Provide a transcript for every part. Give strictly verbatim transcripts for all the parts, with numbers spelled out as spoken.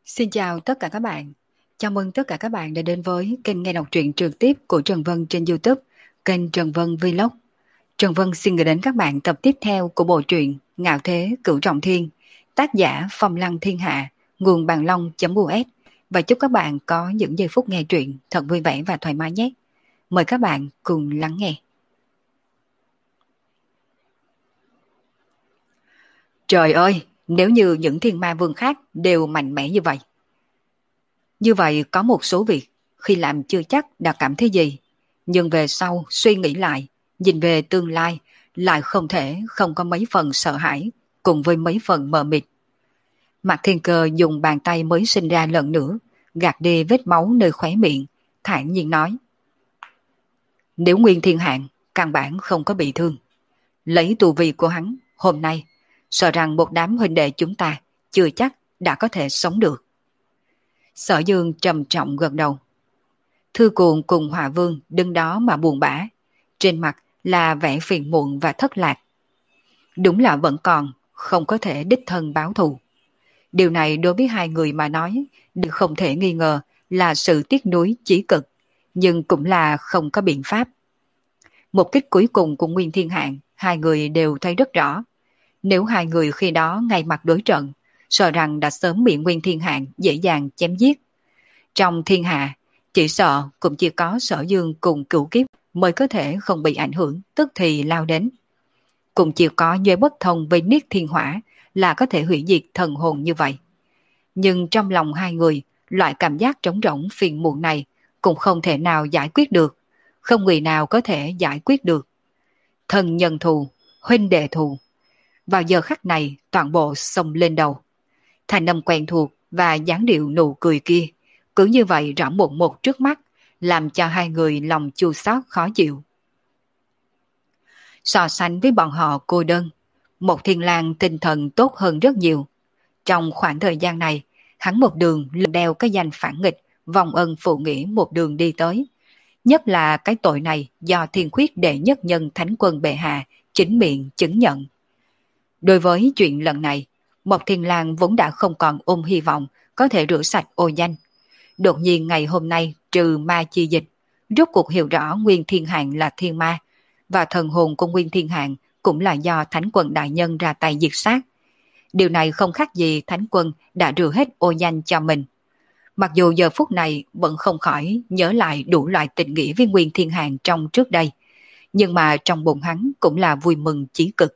Xin chào tất cả các bạn. Chào mừng tất cả các bạn đã đến với kênh nghe đọc truyện trực tiếp của Trần Vân trên YouTube, kênh Trần Vân Vlog. Trần Vân xin gửi đến các bạn tập tiếp theo của bộ truyện Ngạo Thế Cửu Trọng Thiên, tác giả Phong Lăng Thiên Hạ, nguồn bàn long.us, và chúc các bạn có những giây phút nghe truyện thật vui vẻ và thoải mái nhé. Mời các bạn cùng lắng nghe. Trời ơi, nếu như những thiên ma vương khác đều mạnh mẽ như vậy. Như vậy có một số việc khi làm chưa chắc đã cảm thấy gì, nhưng về sau suy nghĩ lại, nhìn về tương lai lại không thể không có mấy phần sợ hãi cùng với mấy phần mờ mịt. Mạc Thiên Cơ dùng bàn tay mới sinh ra lần nữa gạt đi vết máu nơi khóe miệng, thản nhiên nói: Nếu Nguyên Thiên Hạng căn bản không có bị thương, lấy tu vi của hắn hôm nay, sợ rằng một đám huynh đệ chúng ta chưa chắc đã có thể sống được. Sở Dương trầm trọng gật đầu. Thư Cuồng cùng Hòa Vương đứng đó mà buồn bã, trên mặt là vẻ phiền muộn và thất lạc. Đúng là vẫn còn không có thể đích thân báo thù. Điều này đối với hai người mà nói đều không thể nghi ngờ là sự tiếc nuối chí cực, nhưng cũng là không có biện pháp. Một kích cuối cùng của Nguyên Thiên Hạng, hai người đều thấy rất rõ. Nếu hai người khi đó ngay mặt đối trận, sợ rằng đã sớm bị Nguyên Thiên Hạng dễ dàng chém giết. Trong thiên hạ, chỉ sợ cũng chỉ có Sở Dương cùng Cửu Kiếp mới có thể không bị ảnh hưởng, tức thì lao đến. Cũng chỉ có Nhuệ Bất Thông với Niết Thiên Hỏa là có thể hủy diệt thần hồn như vậy. Nhưng trong lòng hai người, loại cảm giác trống rỗng phiền muộn này cũng không thể nào giải quyết được, không người nào có thể giải quyết được. Thân nhân thù, huynh đệ thù. Vào giờ khắc này toàn bộ xông lên đầu. Thành âm quen thuộc và dáng điệu nụ cười kia cứ như vậy rõ một một trước mắt, làm cho hai người lòng chua xót khó chịu. So sánh với bọn họ cô đơn, một Thiên Lang tinh thần tốt hơn rất nhiều. Trong khoảng thời gian này, hắn một đường lưng đeo cái danh phản nghịch, vòng ân phụ nghĩa một đường đi tới. Nhất là cái tội này do Thiên Khuyết đệ nhất nhân Thánh Quân bệ hạ chính miệng chứng nhận. Đối với chuyện lần này, Mộc Thiên Lang vốn đã không còn ôm hy vọng có thể rửa sạch ô danh. Đột nhiên ngày hôm nay trừ ma chi dịch, rốt cuộc hiểu rõ Nguyên Thiên Hạng là thiên ma, và thần hồn của Nguyên Thiên Hạng cũng là do Thánh Quân đại nhân ra tay diệt sát. Điều này không khác gì Thánh Quân đã rửa hết ô danh cho mình. Mặc dù giờ phút này vẫn không khỏi nhớ lại đủ loại tình nghĩa với Nguyên Thiên Hạng trong trước đây, nhưng mà trong bụng hắn cũng là vui mừng chí cực.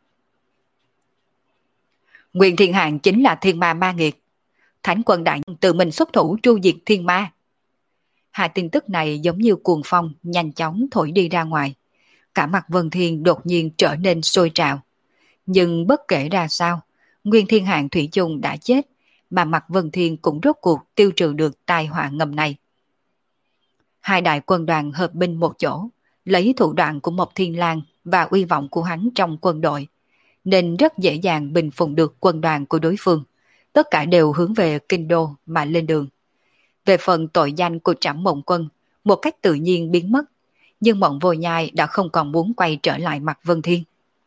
Nguyên Thiên Hạng chính là thiên ma ma nghiệt. Thánh Quân đại nhân tự mình xuất thủ tru diệt thiên ma. Hai tin tức này giống như cuồng phong nhanh chóng thổi đi ra ngoài. Cả mặt Vân Thiên đột nhiên trở nên sôi trào. Nhưng bất kể ra sao, Nguyên Thiên Hạng thủy chung đã chết, mà mặt Vân Thiên cũng rốt cuộc tiêu trừ được tai họa ngầm này. Hai đại quân đoàn hợp binh một chỗ, lấy thủ đoạn của Mộc Thiên Lang và uy vọng của hắn trong quân đội, nên rất dễ dàng bình phục được quân đoàn của đối phương. Tất cả đều hướng về kinh đô mà lên đường. Về phần tội danh của Trảm Mộng Quân, một cách tự nhiên biến mất, nhưng Mộng Vô Nhai đã không còn muốn quay trở lại mặt Vân Thiên.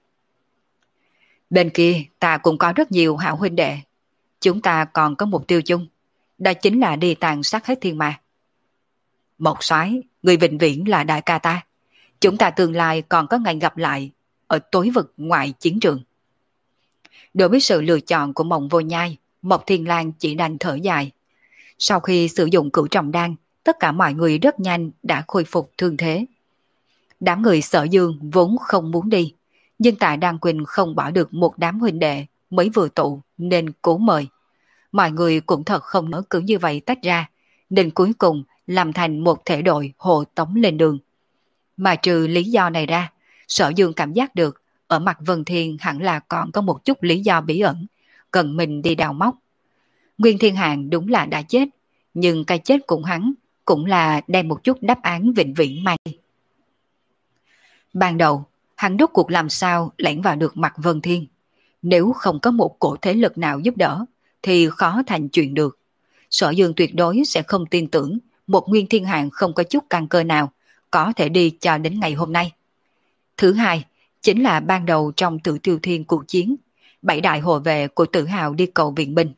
Bên kia ta cũng có rất nhiều hảo huynh đệ. Chúng ta còn có mục tiêu chung, đó chính là đi tàn sát hết thiên ma. Mộc Soái, người vĩnh viễn là đại ca ta. Chúng ta tương lai còn có ngày gặp lại ở tối vực ngoài chiến trường. Đối với sự lựa chọn của Mộng Vô Nhai, Mộc Thiên Lang chỉ đành thở dài. Sau khi sử dụng cửu trọng đan, tất cả mọi người rất nhanh đã khôi phục thương thế. Đám người Sở Dương vốn không muốn đi, nhưng tại Đan Quỳnh không bỏ được một đám huynh đệ mới vừa tụ nên cố mời. Mọi người cũng thật không nỡ cứ như vậy tách ra, nên cuối cùng làm thành một thể đội hộ tống lên đường. Mà trừ lý do này ra, Sở Dương cảm giác được ở mặt Vân Thiên hẳn là còn có một chút lý do bí ẩn, cần mình đi đào móc. Nguyên Thiên Hạng đúng là đã chết, nhưng cái chết của hắn cũng là đem một chút đáp án vĩnh viễn mang đi. Ban đầu, hắn rốt cuộc làm sao lẻn vào được mặt Vân Thiên. Nếu không có một cổ thế lực nào giúp đỡ, thì khó thành chuyện được. Sở Dương tuyệt đối sẽ không tin tưởng một Nguyên Thiên Hạng không có chút căn cơ nào có thể đi cho đến ngày hôm nay. Thứ hai, chính là ban đầu trong Tử Tiêu Thiên cuộc chiến, bảy đại hộ vệ của Tử Hào đi cầu viện binh.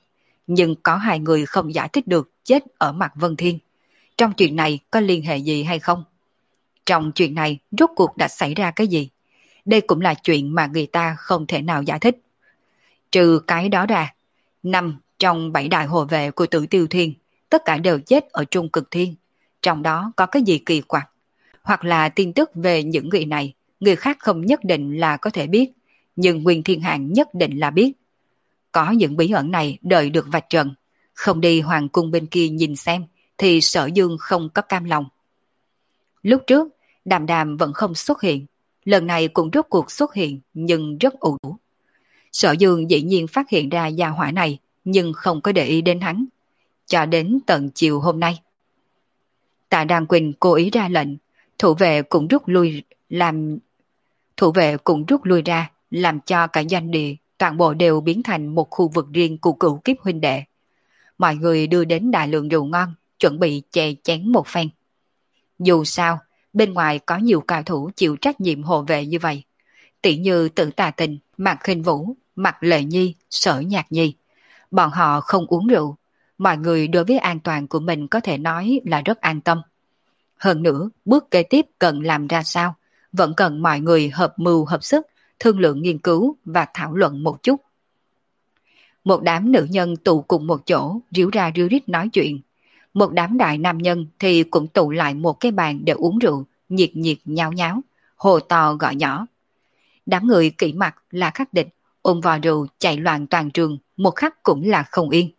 nhưng có hai người không giải thích được chết ở mặt Vân Thiên. Trong chuyện này có liên hệ gì hay không? Trong chuyện này rốt cuộc đã xảy ra cái gì? Đây cũng là chuyện mà người ta không thể nào giải thích. Trừ cái đó ra, năm trong bảy đại hộ vệ của Tử Tiêu Thiên, tất cả đều chết ở Trung Cực Thiên. Trong đó có cái gì kỳ quặc? Hoặc là tin tức về những người này, người khác không nhất định là có thể biết, nhưng Nguyên Thiên Hạng nhất định là biết. Có những bí ẩn này đợi được vạch trần, không đi hoàng cung bên kia nhìn xem, thì Sở Dương không có cam lòng. Lúc trước, Đàm Đàm vẫn không xuất hiện, lần này cũng rốt cuộc xuất hiện nhưng rất ủ rũ. Sở Dương dĩ nhiên phát hiện ra gia hỏa này nhưng không có để ý đến hắn. Cho đến tận chiều hôm nay, Tạ Đan Quỳnh cố ý ra lệnh, thủ vệ cũng rút lui làm thủ vệ cũng rút lui ra, làm cho cả doanh địa toàn bộ đều biến thành một khu vực riêng của cửu kiếp huynh đệ. Mọi người đưa đến đại lượng rượu ngon, chuẩn bị chè chén một phen. Dù sao, bên ngoài có nhiều cao thủ chịu trách nhiệm hộ vệ như vậy, tỷ như Tử Tà Tình, Mạc Khinh Vũ, Mạc Lệ Nhi, Sở Nhạc Nhi. Bọn họ không uống rượu, mọi người đối với an toàn của mình có thể nói là rất an tâm. Hơn nữa, bước kế tiếp cần làm ra sao, vẫn cần mọi người hợp mưu hợp sức, thương lượng nghiên cứu và thảo luận một chút. Một đám nữ nhân tụ cùng một chỗ, ríu ra ríu rít nói chuyện. Một đám đại nam nhân thì cũng tụ lại một cái bàn để uống rượu, nhiệt nhiệt nháo nháo, hồ to gọi nhỏ. Đám người kỹ mặt là khắc địch, ôm vò rượu chạy loạn toàn trường, một khắc cũng là không yên.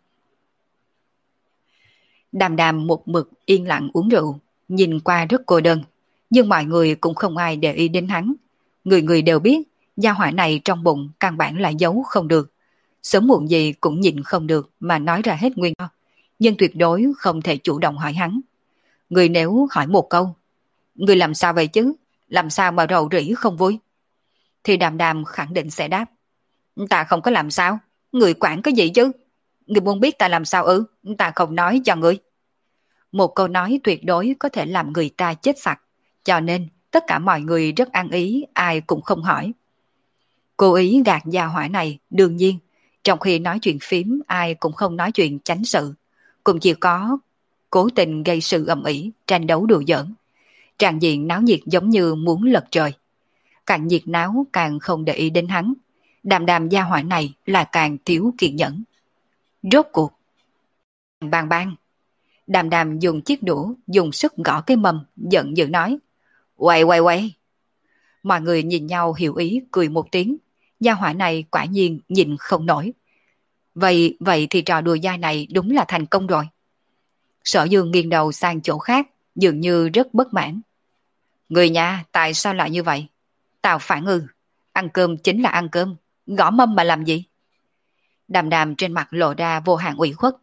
Đàm Đàm một mực yên lặng uống rượu, nhìn qua rất cô đơn, nhưng mọi người cũng không ai để ý đến hắn. Người người đều biết, gia hỏa này trong bụng căn bản là giấu không được. Sớm muộn gì cũng nhịn không được mà nói ra hết nguyên do, nhưng tuyệt đối không thể chủ động hỏi hắn. Người nếu hỏi một câu, người làm sao vậy chứ, làm sao mà rầu rĩ không vui, thì Đàm Đàm khẳng định sẽ đáp, ta không có làm sao, người quản cái gì chứ, người muốn biết ta làm sao ư, ta không nói cho người. Một câu nói tuyệt đối có thể làm người ta chết sặc, cho nên tất cả mọi người rất ăn ý, ai cũng không hỏi. Cố ý gạt gia hỏa này, đương nhiên, trong khi nói chuyện phím ai cũng không nói chuyện chánh sự, cũng chỉ có cố tình gây sự ầm ĩ, tranh đấu đùa giỡn. Tràn diện náo nhiệt giống như muốn lật trời. Càng nhiệt náo càng không để ý đến hắn. Đàm Đàm gia hỏa này là càng thiếu kiên nhẫn. Rốt cuộc, bang bang. Đàm Đàm dùng chiếc đũa, dùng sức gõ cái mâm, giận dữ nói, quay quay quay. Mọi người nhìn nhau hiểu ý, cười một tiếng. Gia hỏa này quả nhiên nhìn không nổi. Vậy vậy thì trò đùa dai này đúng là thành công rồi. Sở Dương nghiêng đầu sang chỗ khác, dường như rất bất mãn. Người nhà, tại sao lại như vậy? Tào phản ư, ăn cơm chính là ăn cơm, gõ mâm mà làm gì? Đàm Đàm trên mặt lộ ra vô hạn ủy khuất.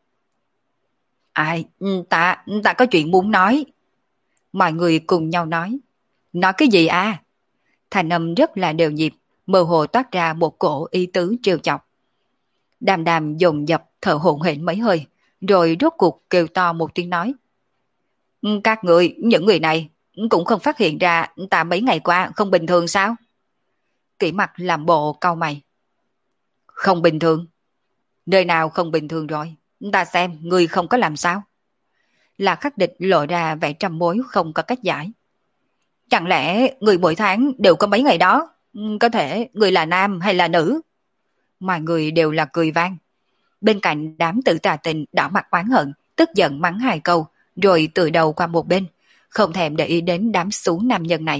Ai, ta, ta có chuyện muốn nói. Mọi người cùng nhau nói. Nói cái gì à? Thành âm rất là đều nhịp, mơ hồ toát ra một cổ ý tứ trêu chọc. Đàm Đàm dồn dập thở hổn hển mấy hơi, rồi rốt cuộc kêu to một tiếng nói. Các người, những người này, cũng không phát hiện ra ta mấy ngày qua không bình thường sao? Kỷ mặt làm bộ cau mày. Không bình thường? Nơi nào không bình thường rồi? Ta xem người không có làm sao? Là khắc địch lộ ra vẻ trăm mối không có cách giải. Chẳng lẽ người mỗi tháng đều có mấy ngày đó? Có thể người là nam hay là nữ? Mọi người đều là cười vang. Bên cạnh đám Tử Tà Tình đỏ mặt oán hận, tức giận mắng hai câu, rồi từ đầu qua một bên, không thèm để ý đến đám xú nam nhân này.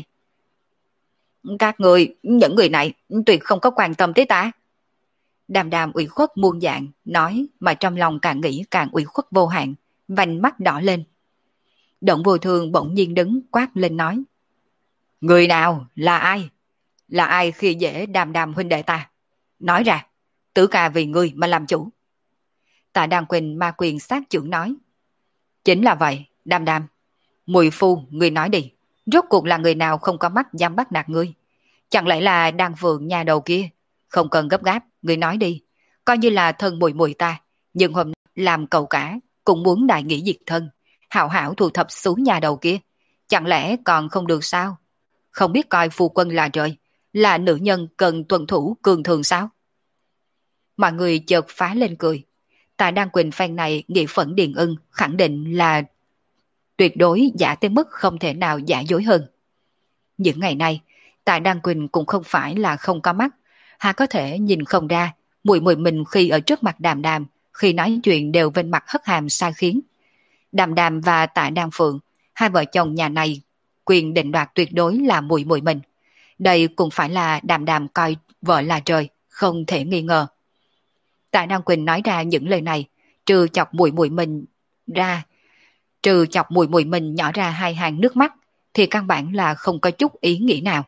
Các người, những người này tuyệt không có quan tâm tới ta. Đàm Đàm ủy khuất muôn dạng, nói mà trong lòng càng nghĩ càng ủy khuất vô hạn, vành mắt đỏ lên. Động Vô Thường bỗng nhiên đứng quát lên nói. Người nào, là ai? Là ai khi dễ Đàm Đàm huynh đệ ta? Nói ra, Tử Ca vì ngươi mà làm chủ. Tạ Đan Quỳnh ma quyền sát trưởng nói. Chính là vậy, Đàm Đàm. Mùi phu, ngươi nói đi. Rốt cuộc là người nào không có mắt dám bắt nạt ngươi? Chẳng lẽ là Đan Phượng nhà đầu kia? Không cần gấp gáp, ngươi nói đi. Coi như là thân mùi mùi ta. Nhưng hôm nay làm cầu cả, cũng muốn đại nghĩa diệt thân. Hảo hảo thu thập xuống nhà đầu kia. Chẳng lẽ còn không được sao? Không biết coi phu quân là trời, là nữ nhân cần tuân thủ cường thường sao? Mọi người chợt phá lên cười. Tạ Đan Quỳnh phen này nghị phẫn Điền Ưng khẳng định là tuyệt đối giả tới mức không thể nào giả dối hơn. Những ngày này, Tạ Đan Quỳnh cũng không phải là không có mắt, hà có thể nhìn không ra, mùi mùi mình khi ở trước mặt Đàm Đàm, khi nói chuyện đều bên mặt hất hàm sai khiến. Đàm Đàm và Tạ Đan Phượng, hai vợ chồng nhà này, quyền định đoạt tuyệt đối là mùi mùi mình. Đây cũng phải là Đàm Đàm coi vợ là trời, không thể nghi ngờ. Tạ Đan Quỳnh nói ra những lời này, trừ chọc mùi mùi mình ra, trừ chọc mùi mùi mình nhỏ ra hai hàng nước mắt, thì căn bản là không có chút ý nghĩ nào.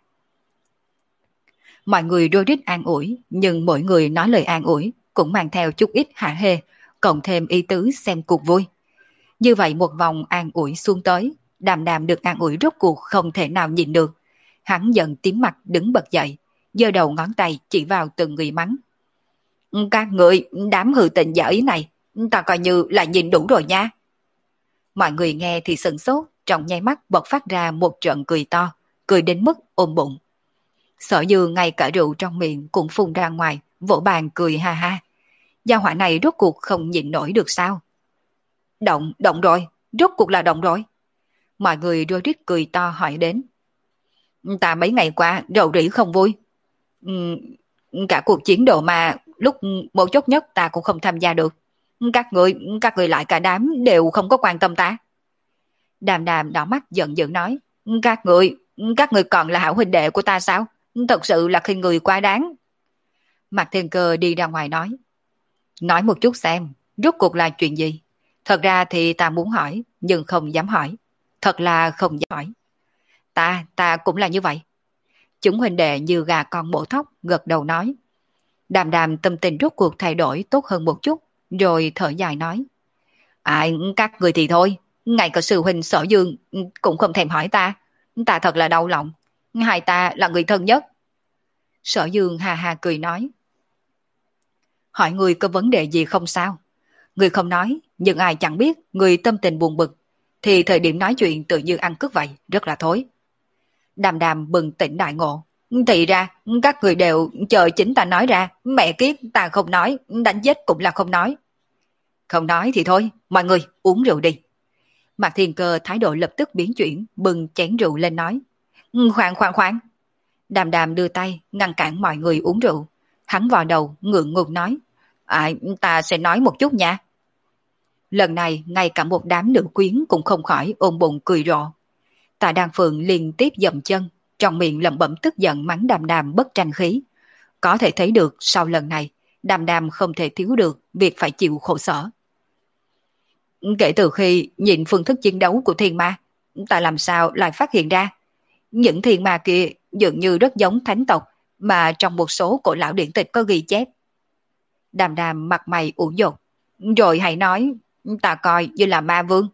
Mọi người đôi đít an ủi, nhưng mỗi người nói lời an ủi cũng mang theo chút ít hả hê, cộng thêm ý tứ xem cuộc vui. Như vậy một vòng an ủi xuống tới, Đàm Đàm được an ủi rốt cuộc không thể nào nhìn được. Hắn giận tím mặt đứng bật dậy, giơ đầu ngón tay chỉ vào từng người mắng. Các người đám hư tình giả ý này, ta coi như là nhìn đủ rồi nha. Mọi người nghe thì sửng sốt, trong nháy mắt bật phát ra một trận cười to, cười đến mức ôm bụng. Sở Dư ngay cả rượu trong miệng cũng phun ra ngoài, vỗ bàn cười ha ha. Gia hỏa này rốt cuộc không nhịn nổi được sao? Động, động rồi, rốt cuộc là động rồi. Mọi người rối rít cười to hỏi đến. Ta mấy ngày qua rầu rĩ không vui. Ừ, cả cuộc chiến độ mà lúc một chốc nhất ta cũng không tham gia được. Các người, các người lại cả đám đều không có quan tâm ta. Đàm Đàm đỏ mắt giận dữ nói. Các người, các người còn là hảo huynh đệ của ta sao? Thật sự là khi người quá đáng. Mạc Thiên Cơ đi ra ngoài nói. Nói một chút xem, rốt cuộc là chuyện gì? Thật ra thì ta muốn hỏi, nhưng không dám hỏi. Thật là không dám hỏi. Ta, ta cũng là như vậy. Chúng huynh đệ như gà con mổ thóc, gật đầu nói. Đàm Đàm tâm tình rốt cuộc thay đổi tốt hơn một chút, rồi thở dài nói. Ai, các người thì thôi, ngay cả sư huynh Sở Dương cũng không thèm hỏi ta. Ta thật là đau lòng. Hai ta là người thân nhất. Sở Dương hà hà cười nói. Hỏi người có vấn đề gì không sao? Người không nói, nhưng ai chẳng biết người tâm tình buồn bực, thì thời điểm nói chuyện tự như ăn cướp vậy, rất là thối. Đàm Đàm bừng tỉnh đại ngộ. Thì ra, các người đều chờ chính ta nói ra, mẹ kiếp ta không nói, đánh chết cũng là không nói. Không nói thì thôi, mọi người uống rượu đi. Mạc Thiên Cơ thái độ lập tức biến chuyển, bừng chén rượu lên nói. Khoan khoan khoan. Đàm Đàm đưa tay, ngăn cản mọi người uống rượu. Hắn vào đầu, ngượng ngùng nói. À, ta sẽ nói một chút nha. Lần này, ngay cả một đám nữ quyến cũng không khỏi ôm bụng cười rộ. Tạ Đan Phượng liên tiếp dậm chân, trong miệng lẩm bẩm tức giận mắng Đàm Đàm bất tranh khí. Có thể thấy được sau lần này, Đàm Đàm không thể thiếu được việc phải chịu khổ sở. Kể từ khi nhìn phương thức chiến đấu của thiên ma, ta làm sao lại phát hiện ra những thiên ma kia dường như rất giống thánh tộc mà trong một số cổ lão điển tịch có ghi chép. Đàm Đàm mặt mày ủ dột, rồi hãy nói ta coi như là ma vương.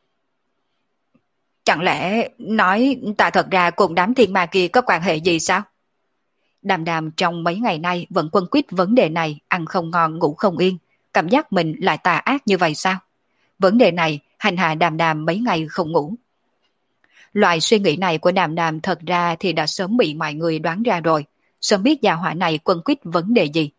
Chẳng lẽ nói ta thật ra cùng đám thiên ma kia có quan hệ gì sao? Đàm Đàm trong mấy ngày nay vẫn quân quyết vấn đề này, ăn không ngon ngủ không yên, cảm giác mình lại tà ác như vậy sao? Vấn đề này hành hạ Đàm Đàm mấy ngày không ngủ. Loại suy nghĩ này của Đàm Đàm thật ra thì đã sớm bị mọi người đoán ra rồi, sớm biết gia hỏa này quân quyết vấn đề gì.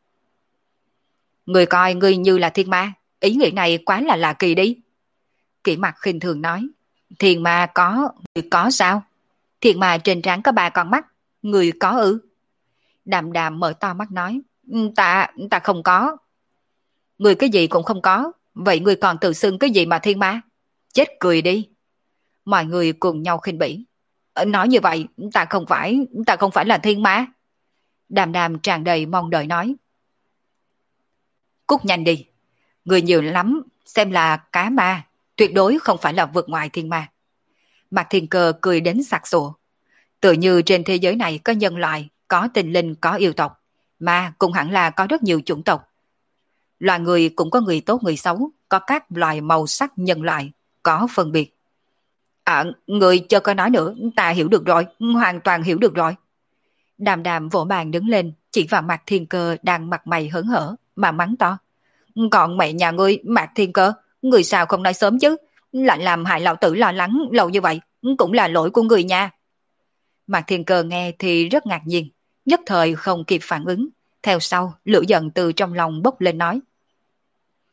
Người coi ngươi như là thiên ma, ý nghĩ này quá là lạ kỳ đi. Kỷ Mặc khinh thường nói. Thiên ma có, người có sao? Thiên ma trên trán có ba con mắt, người có ư? Đàm Đàm mở to mắt nói. Ta, ta không có. Người cái gì cũng không có, vậy người còn tự xưng cái gì mà thiên ma? Chết cười đi. Mọi người cùng nhau khinh bỉ. Nói như vậy, ta không phải, ta không phải là thiên ma. Đàm Đàm tràn đầy mong đợi nói. Cút nhanh đi. Người nhiều lắm, xem là cá ma, tuyệt đối không phải là vượt ngoài thiên ma. Mạc Thiên Cơ cười đến sặc sụa. Tự như trên thế giới này có nhân loại, có tinh linh, có yêu tộc, mà cũng hẳn là có rất nhiều chủng tộc. Loài người cũng có người tốt người xấu, có các loài màu sắc nhân loại, có phân biệt. À, người chưa có nói nữa, ta hiểu được rồi, hoàn toàn hiểu được rồi. Đàm Đàm vỗ bàn đứng lên, chỉ vào Mạc Thiên Cơ đang mặt mày hớn hở, mà mắng to. Còn mẹ nhà ngươi, Mạc Thiên Cơ, người sao không nói sớm chứ, lại làm hại lão tử lo lắng lâu như vậy, cũng là lỗi của người nha. Mạc Thiên Cơ nghe thì rất ngạc nhiên, nhất thời không kịp phản ứng, theo sau lửa giận từ trong lòng bốc lên nói.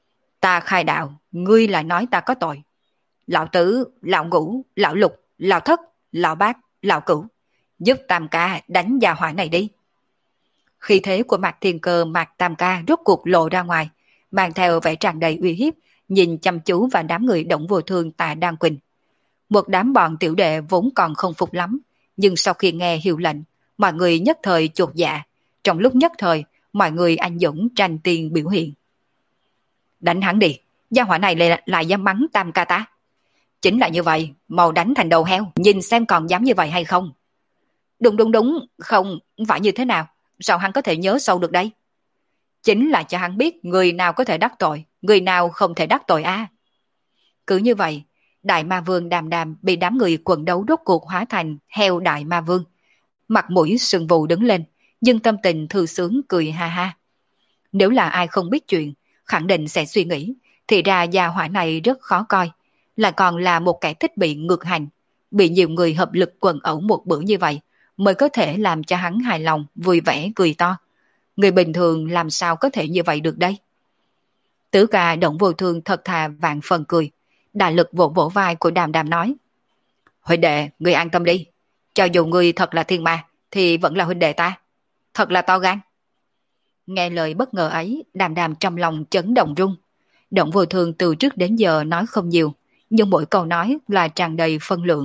Ta khai đạo, ngươi lại nói ta có tội. Lão tứ, lão ngũ, lão lục, lão thất, lão bát, lão cửu, giúp Tam ca đánh gia hỏa này đi. Khí thế của Mạc Thiên Cơ, Mạc Tam ca rốt cuộc lộ ra ngoài, mang theo vẻ tràn đầy uy hiếp, nhìn chăm chú vào đám người Động Vô Thương Tạ Đan Quỳnh. Một đám bọn tiểu đệ vốn còn không phục lắm, nhưng sau khi nghe hiệu lệnh, mọi người nhất thời chột dạ. Trong lúc nhất thời, mọi người anh dũng tranh tiền biểu hiện. Đánh hắn đi, gia hỏa này lại, lại dám mắng Tam ca ta. Chính là như vậy, mau đánh thành đầu heo, nhìn xem còn dám như vậy hay không. Đúng đúng đúng, không, phải như thế nào, sao hắn có thể nhớ sâu được đây? Chính là cho hắn biết người nào có thể đắc tội, người nào không thể đắc tội a. À. Cứ như vậy, Đại Ma Vương Đàm Đàm bị đám người quần đấu rốt cuộc hóa thành heo Đại Ma Vương. Mặt mũi sưng vù đứng lên, nhưng tâm tình thư sướng cười ha ha. Nếu là ai không biết chuyện, khẳng định sẽ suy nghĩ, thì ra gia hỏa này rất khó coi, lại còn là một kẻ thích bị ngược hành, bị nhiều người hợp lực quần ẩu một bữa như vậy, mới có thể làm cho hắn hài lòng, vui vẻ cười to. Người bình thường làm sao có thể như vậy được đây? Tứ ca Động Vô Thương thật thà vạn phần cười, đại lực vỗ vỗ vai của Đàm Đàm nói: huynh đệ, người an tâm đi, cho dù người thật là thiên ma, thì vẫn là huynh đệ ta, thật là to gan. Nghe lời bất ngờ ấy, Đàm Đàm trong lòng chấn động rung. Động Vô Thương từ trước đến giờ nói không nhiều, nhưng mỗi câu nói là tràn đầy phân lượng.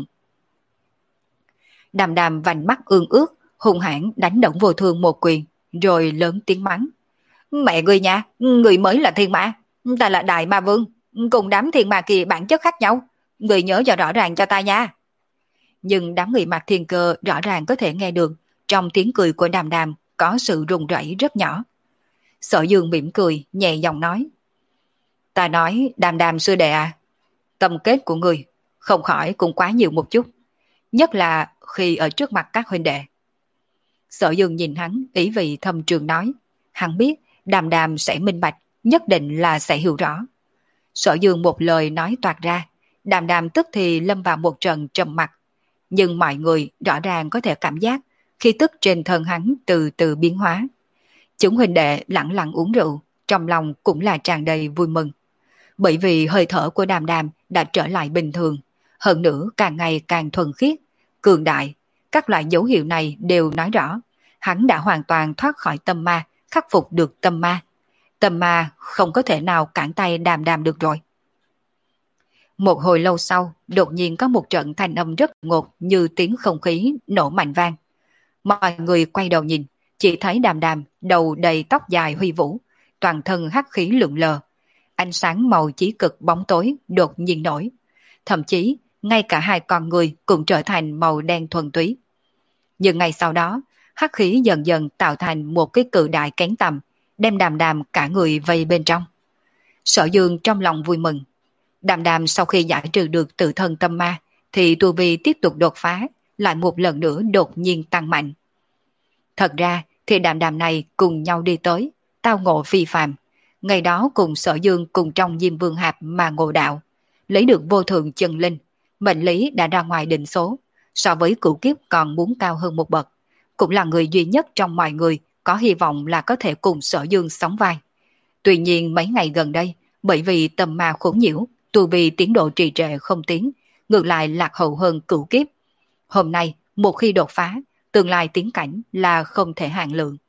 Đàm Đàm vành mắt ương ướt, hung hãn đánh Động Vô Thương một quyền, rồi lớn tiếng mắng: mẹ ngươi nha, người mới là thiên ma, ta là Đại Ma Vương, cùng đám thiên ma kia bản chất khác nhau, người nhớ cho rõ ràng cho ta nha. Nhưng đám người Mạc Thiên Cơ rõ ràng có thể nghe được, trong tiếng cười của Đàm Đàm có sự rung rẩy rất nhỏ. Sở Dương mỉm cười, nhẹ giọng nói: ta nói Đàm Đàm sư đệ à, tâm kết của người không khỏi cũng quá nhiều một chút, nhất là khi ở trước mặt các huynh đệ. Sở Dương nhìn hắn, ý vị thâm trường nói, hắn biết Đàm Đàm sẽ minh bạch, nhất định là sẽ hiểu rõ. Sở Dương một lời nói toạc ra, Đàm Đàm tức thì lâm vào một trận trầm mặc, nhưng mọi người rõ ràng có thể cảm giác khi tức trên thân hắn từ từ biến hóa. Chúng huynh đệ lặng lặng uống rượu, trong lòng cũng là tràn đầy vui mừng. Bởi vì hơi thở của Đàm Đàm đã trở lại bình thường, hơn nữa càng ngày càng thuần khiết, cường đại. Các loại dấu hiệu này đều nói rõ, hắn đã hoàn toàn thoát khỏi tâm ma, khắc phục được tâm ma. Tâm ma không có thể nào cản tay Đàm Đàm được rồi. Một hồi lâu sau, đột nhiên có một trận thanh âm rất ngột như tiếng không khí nổ mạnh vang. Mọi người quay đầu nhìn, chỉ thấy Đàm Đàm đầu đầy tóc dài huy vũ, toàn thân hắc khí lượn lờ. Ánh sáng màu chí cực bóng tối đột nhiên nổi. Thậm chí, ngay cả hai con người cũng trở thành màu đen thuần túy. Nhưng ngay sau đó, hắc khí dần dần tạo thành một cái cự đại kén tầm, đem Đàm Đàm cả người vây bên trong. Sở Dương trong lòng vui mừng. Đàm Đàm sau khi giải trừ được tự thân tâm ma, thì tu vi tiếp tục đột phá, lại một lần nữa đột nhiên tăng mạnh. Thật ra thì Đàm Đàm này cùng nhau đi tới, tao ngộ phi phàm. Ngày đó cùng Sở Dương cùng trong Diêm Vương Hạp mà ngộ đạo, lấy được vô thượng chân linh, mệnh lý đã ra ngoài định số, so với cửu kiếp còn muốn cao hơn một bậc, cũng là người duy nhất trong mọi người có hy vọng là có thể cùng Sở Dương sóng vai. Tuy nhiên mấy ngày gần đây, bởi vì tâm ma khốn nhiễu, tu vi tiến độ trì trệ không tiến, ngược lại lạc hậu hơn cửu kiếp. Hôm nay, một khi đột phá, tương lai tiến cảnh là không thể hạn lượng.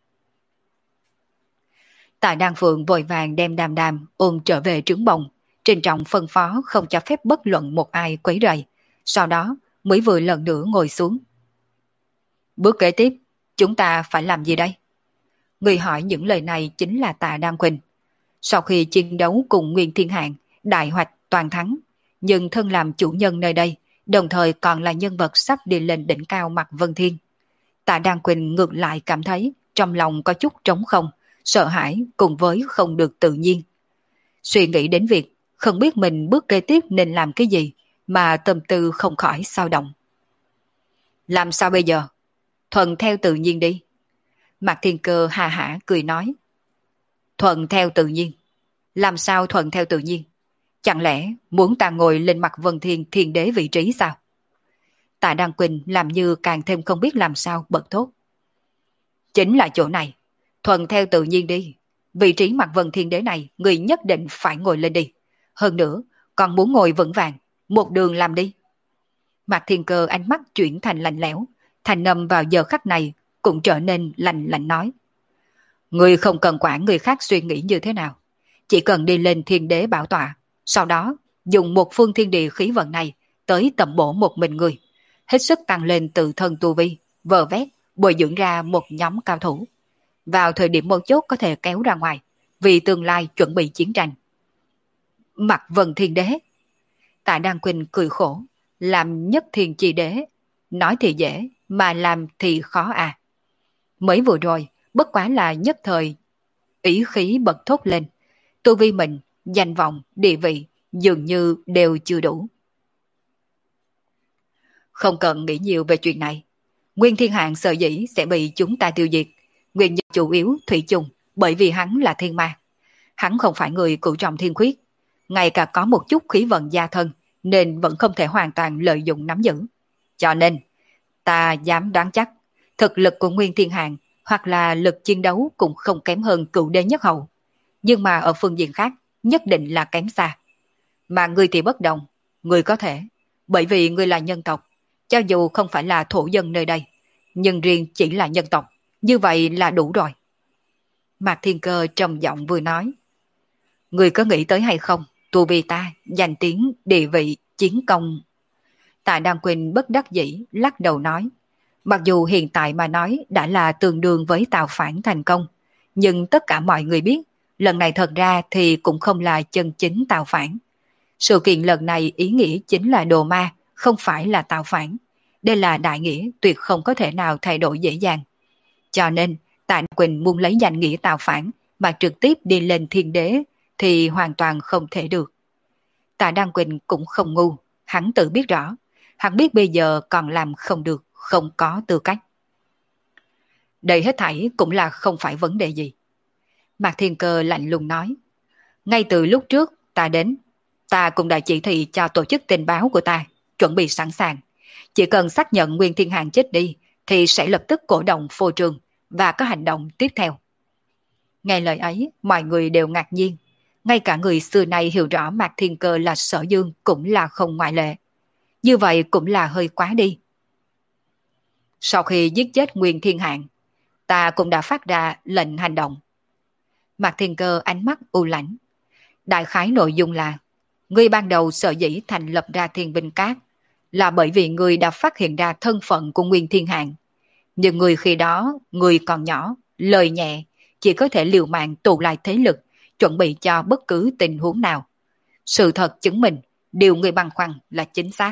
Tạ Đan Phượng vội vàng đem Đàm Đàm ôm trở về trướng bồng, trình trọng phân phó không cho phép bất luận một ai quấy rầy, sau đó mới vừa lần nữa ngồi xuống. Bước kế tiếp, chúng ta phải làm gì đây? Người hỏi những lời này chính là Tạ Đan Quỳnh. Sau khi chiến đấu cùng Nguyên Thiên Hạng, đại hoạch toàn thắng, nhưng thân làm chủ nhân nơi đây, đồng thời còn là nhân vật sắp đi lên đỉnh cao mặt Vân Thiên. Tạ Đan Quỳnh ngược lại cảm thấy trong lòng có chút trống không, sợ hãi cùng với không được tự nhiên. Suy nghĩ đến việc không biết mình bước kế tiếp nên làm cái gì, mà tâm tư không khỏi xao động. Làm sao bây giờ? Thuận theo tự nhiên đi. Mạc Thiên Cơ hà hả cười nói. Thuận theo tự nhiên? Làm sao thuận theo tự nhiên? Chẳng lẽ muốn ta ngồi lên mặt Vân Thiên thiên đế vị trí sao? Tạ Đan Quỳnh làm như càng thêm không biết làm sao bật thốt. Chính là chỗ này. Thuận theo tự nhiên đi. vị trí Mạc Vân Thiên Đế này người nhất định phải ngồi lên đi. Hơn nữa, còn muốn ngồi vững vàng, một đường làm đi. Mạc Thiên Cơ ánh mắt chuyển thành lạnh lẽo, thành âm vào giờ khắc này cũng trở nên lạnh lạnh nói. Người không cần quản người khác suy nghĩ như thế nào, chỉ cần đi lên thiên đế bảo tọa, sau đó dùng một phương thiên địa khí vận này tới tầm bổ một mình người, hết sức tăng lên tự thân tu vi, vờ vét, bồi dưỡng ra một nhóm cao thủ. Vào thời điểm mấu chốt có thể kéo ra ngoài, vì tương lai chuẩn bị chiến tranh. Mạc Vân Thiên Đế. Tạ Đan Quỳnh cười khổ, làm nhất thiên chi đế, nói thì dễ, mà làm thì khó à. Mới vừa rồi, bất quá là nhất thời, ý khí bật thốt lên, tu vi mình, danh vọng, địa vị, dường như đều chưa đủ. Không cần nghĩ nhiều về chuyện này. Nguyên Thiên Hạng sợ dĩ sẽ bị chúng ta tiêu diệt, nguyên nhân chủ yếu thủy chung, bởi vì hắn là thiên ma. Hắn không phải người cửu trọng thiên khuyết, ngay cả có một chút khí vận gia thân, nên vẫn không thể hoàn toàn lợi dụng nắm giữ. Cho nên, ta dám đoán chắc, thực lực của Nguyên Thiên Hạng hoặc là lực chiến đấu cũng không kém hơn cựu đế nhất hậu. Nhưng mà ở phương diện khác, nhất định là kém xa. Mà ngươi thì bất đồng, ngươi có thể, bởi vì ngươi là nhân tộc, cho dù không phải là thổ dân nơi đây, nhưng riêng chỉ là nhân tộc, như vậy là đủ rồi. Mạc Thiên Cơ trầm giọng vừa nói, ngươi có nghĩ tới hay không, tu vi ta, danh tiếng, địa vị, chiến công. Tạ Đan Quỳnh bất đắc dĩ, lắc đầu nói, mặc dù hiện tại mà nói đã là tương đương với tạo phản thành công, nhưng tất cả mọi người biết, lần này thật ra thì cũng không là chân chính tạo phản. Sự kiện lần này ý nghĩa chính là đồ ma, không phải là tạo phản. Đây là đại nghĩa tuyệt không có thể nào thay đổi dễ dàng. Cho nên, Tạ Quỳnh muốn lấy danh nghĩa tạo phản mà trực tiếp đi lên thiên đế thì hoàn toàn không thể được. Tạ Đan Quỳnh cũng không ngu, hắn tự biết rõ. Hắn biết bây giờ còn làm không được, không có tư cách. Đây hết thảy cũng là không phải vấn đề gì. Mạc Thiên Cơ lạnh lùng nói, ngay từ lúc trước ta đến, ta cũng đã chỉ thị cho tổ chức tình báo của ta chuẩn bị sẵn sàng. Chỉ cần xác nhận Nguyên Thiên Hạng chết đi thì sẽ lập tức cổ động phô trương và có hành động tiếp theo. Nghe lời ấy, mọi người đều ngạc nhiên. Ngay cả người xưa nay hiểu rõ Mạc Thiên Cơ là Sở Dương cũng là không ngoại lệ. Như vậy cũng là hơi quá đi. Sau khi giết chết Nguyên Thiên Hạng, ta cũng đã phát ra lệnh hành động. Mạc Thiên Cơ ánh mắt u lãnh. Đại khái nội dung là, ngươi ban đầu sở dĩ thành lập ra Thiên Binh Các là bởi vì ngươi đã phát hiện ra thân phận của Nguyên Thiên Hạng. Nhưng ngươi khi đó, ngươi còn nhỏ, lời nhẹ, chỉ có thể liều mạng tụ lại thế lực, chuẩn bị cho bất cứ tình huống nào. Sự thật chứng minh, điều ngươi băn khoăn là chính xác.